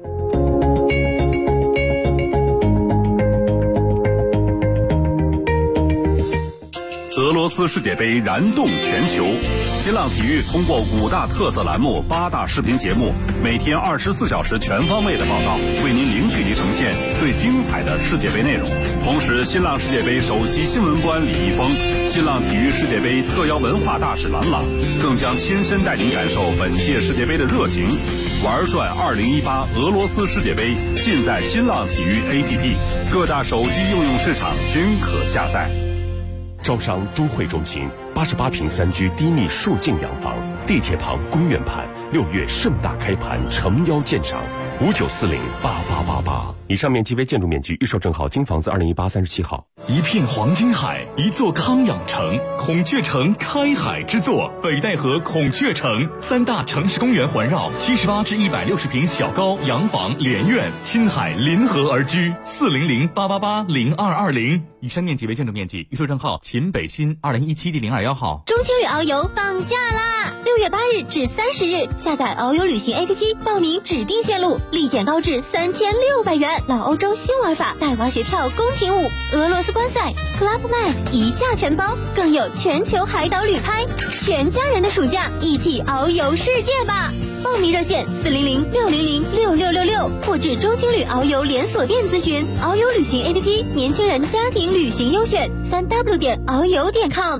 俄罗斯世界杯燃动全球，新浪体育通过5大特色栏目、8大视频节目，每天24小时全方位的报道，为您零距离呈现最精彩的世界杯内容。同时，新浪世界杯首席新闻官李易峰、新浪体育世界杯特邀文化大使郎朗，更将亲身带您感受本届世界杯的热情。玩转2018俄罗斯世界杯，尽在新浪体育 APP， 各大手机应用市场均可下载。 招商都会中心 88平3居低密数进洋房，地铁旁公园盘，6月盛大开盘，诚邀鉴赏，59408888。以上面积为建筑面积，预售证号金房子2018 37号。 一片黄金海，一座康养城，孔雀城开海之作，北戴河孔雀城，3大城市公园环绕，78至160平小高洋房连院，亲海临河而居，40088880220。以上面积为建筑面积，预售证号秦北新2017第021号。 中青旅遨游放假啦！6月8日至30日，下载遨游旅行 APP， 报名指定线路，立减高至3600元。老欧洲新玩法，带娃学跳宫廷舞，俄罗斯观赛 Club Med 一价全包，更有全球海岛旅拍，全家人的暑假一起遨游世界吧！报名热线400-600-6666，或至中青旅遨游连锁店咨询。遨游旅行 APP， 年轻人家庭旅行优选，3w.遨游.com。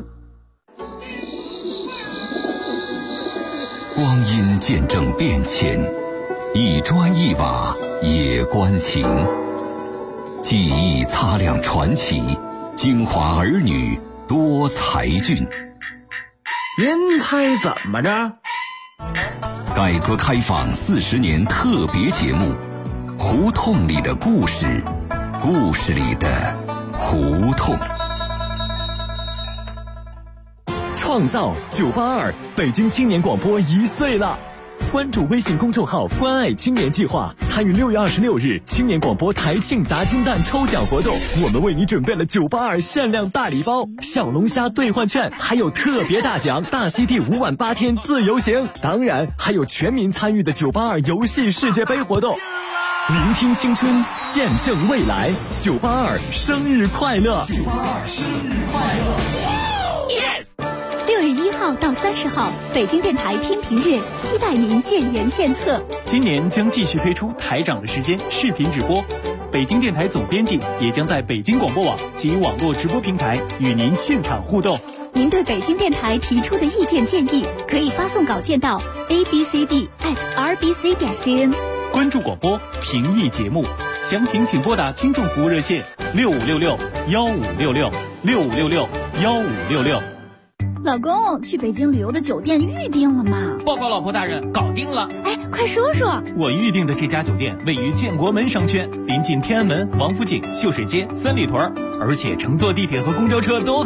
光阴见证变迁，一砖一瓦也关情。记忆擦亮传奇，精华儿女多才俊。 您猜怎么着？ 改革开放40年特别节目，胡同里的故事，故事里的胡同。 创造982，北京青年广播1岁了。关注微信公众号“关爱青年计划”，参与6月26日青年广播台庆砸金蛋抽奖活动。我们为你准备了982限量大礼包、小龙虾兑换券，还有特别大奖大溪地5晚8天自由行。当然，还有全民参与的982游戏世界杯活动。聆听青春，见证未来，982生日快乐！982生日快乐 ！6月1号到30号，北京电台听评阅期待您建言献策。 今年将继续推出台长的时间视频直播，北京电台总编辑也将在北京广播网及网络直播平台与您现场互动。 您对北京电台提出的意见建议，可以发送稿件到 abcd@rbc.cn。 关注广播，评议节目，详情请拨打听众服务热线6566-1566，6566-1566。 老公，去北京旅游的酒店预定了吗？ 报告老婆大人，搞定了。 哎，快说说。 我预定的这家酒店位于建国门商圈，临近天安门、王府井、秀水街、三里屯，而且乘坐地铁和公交车都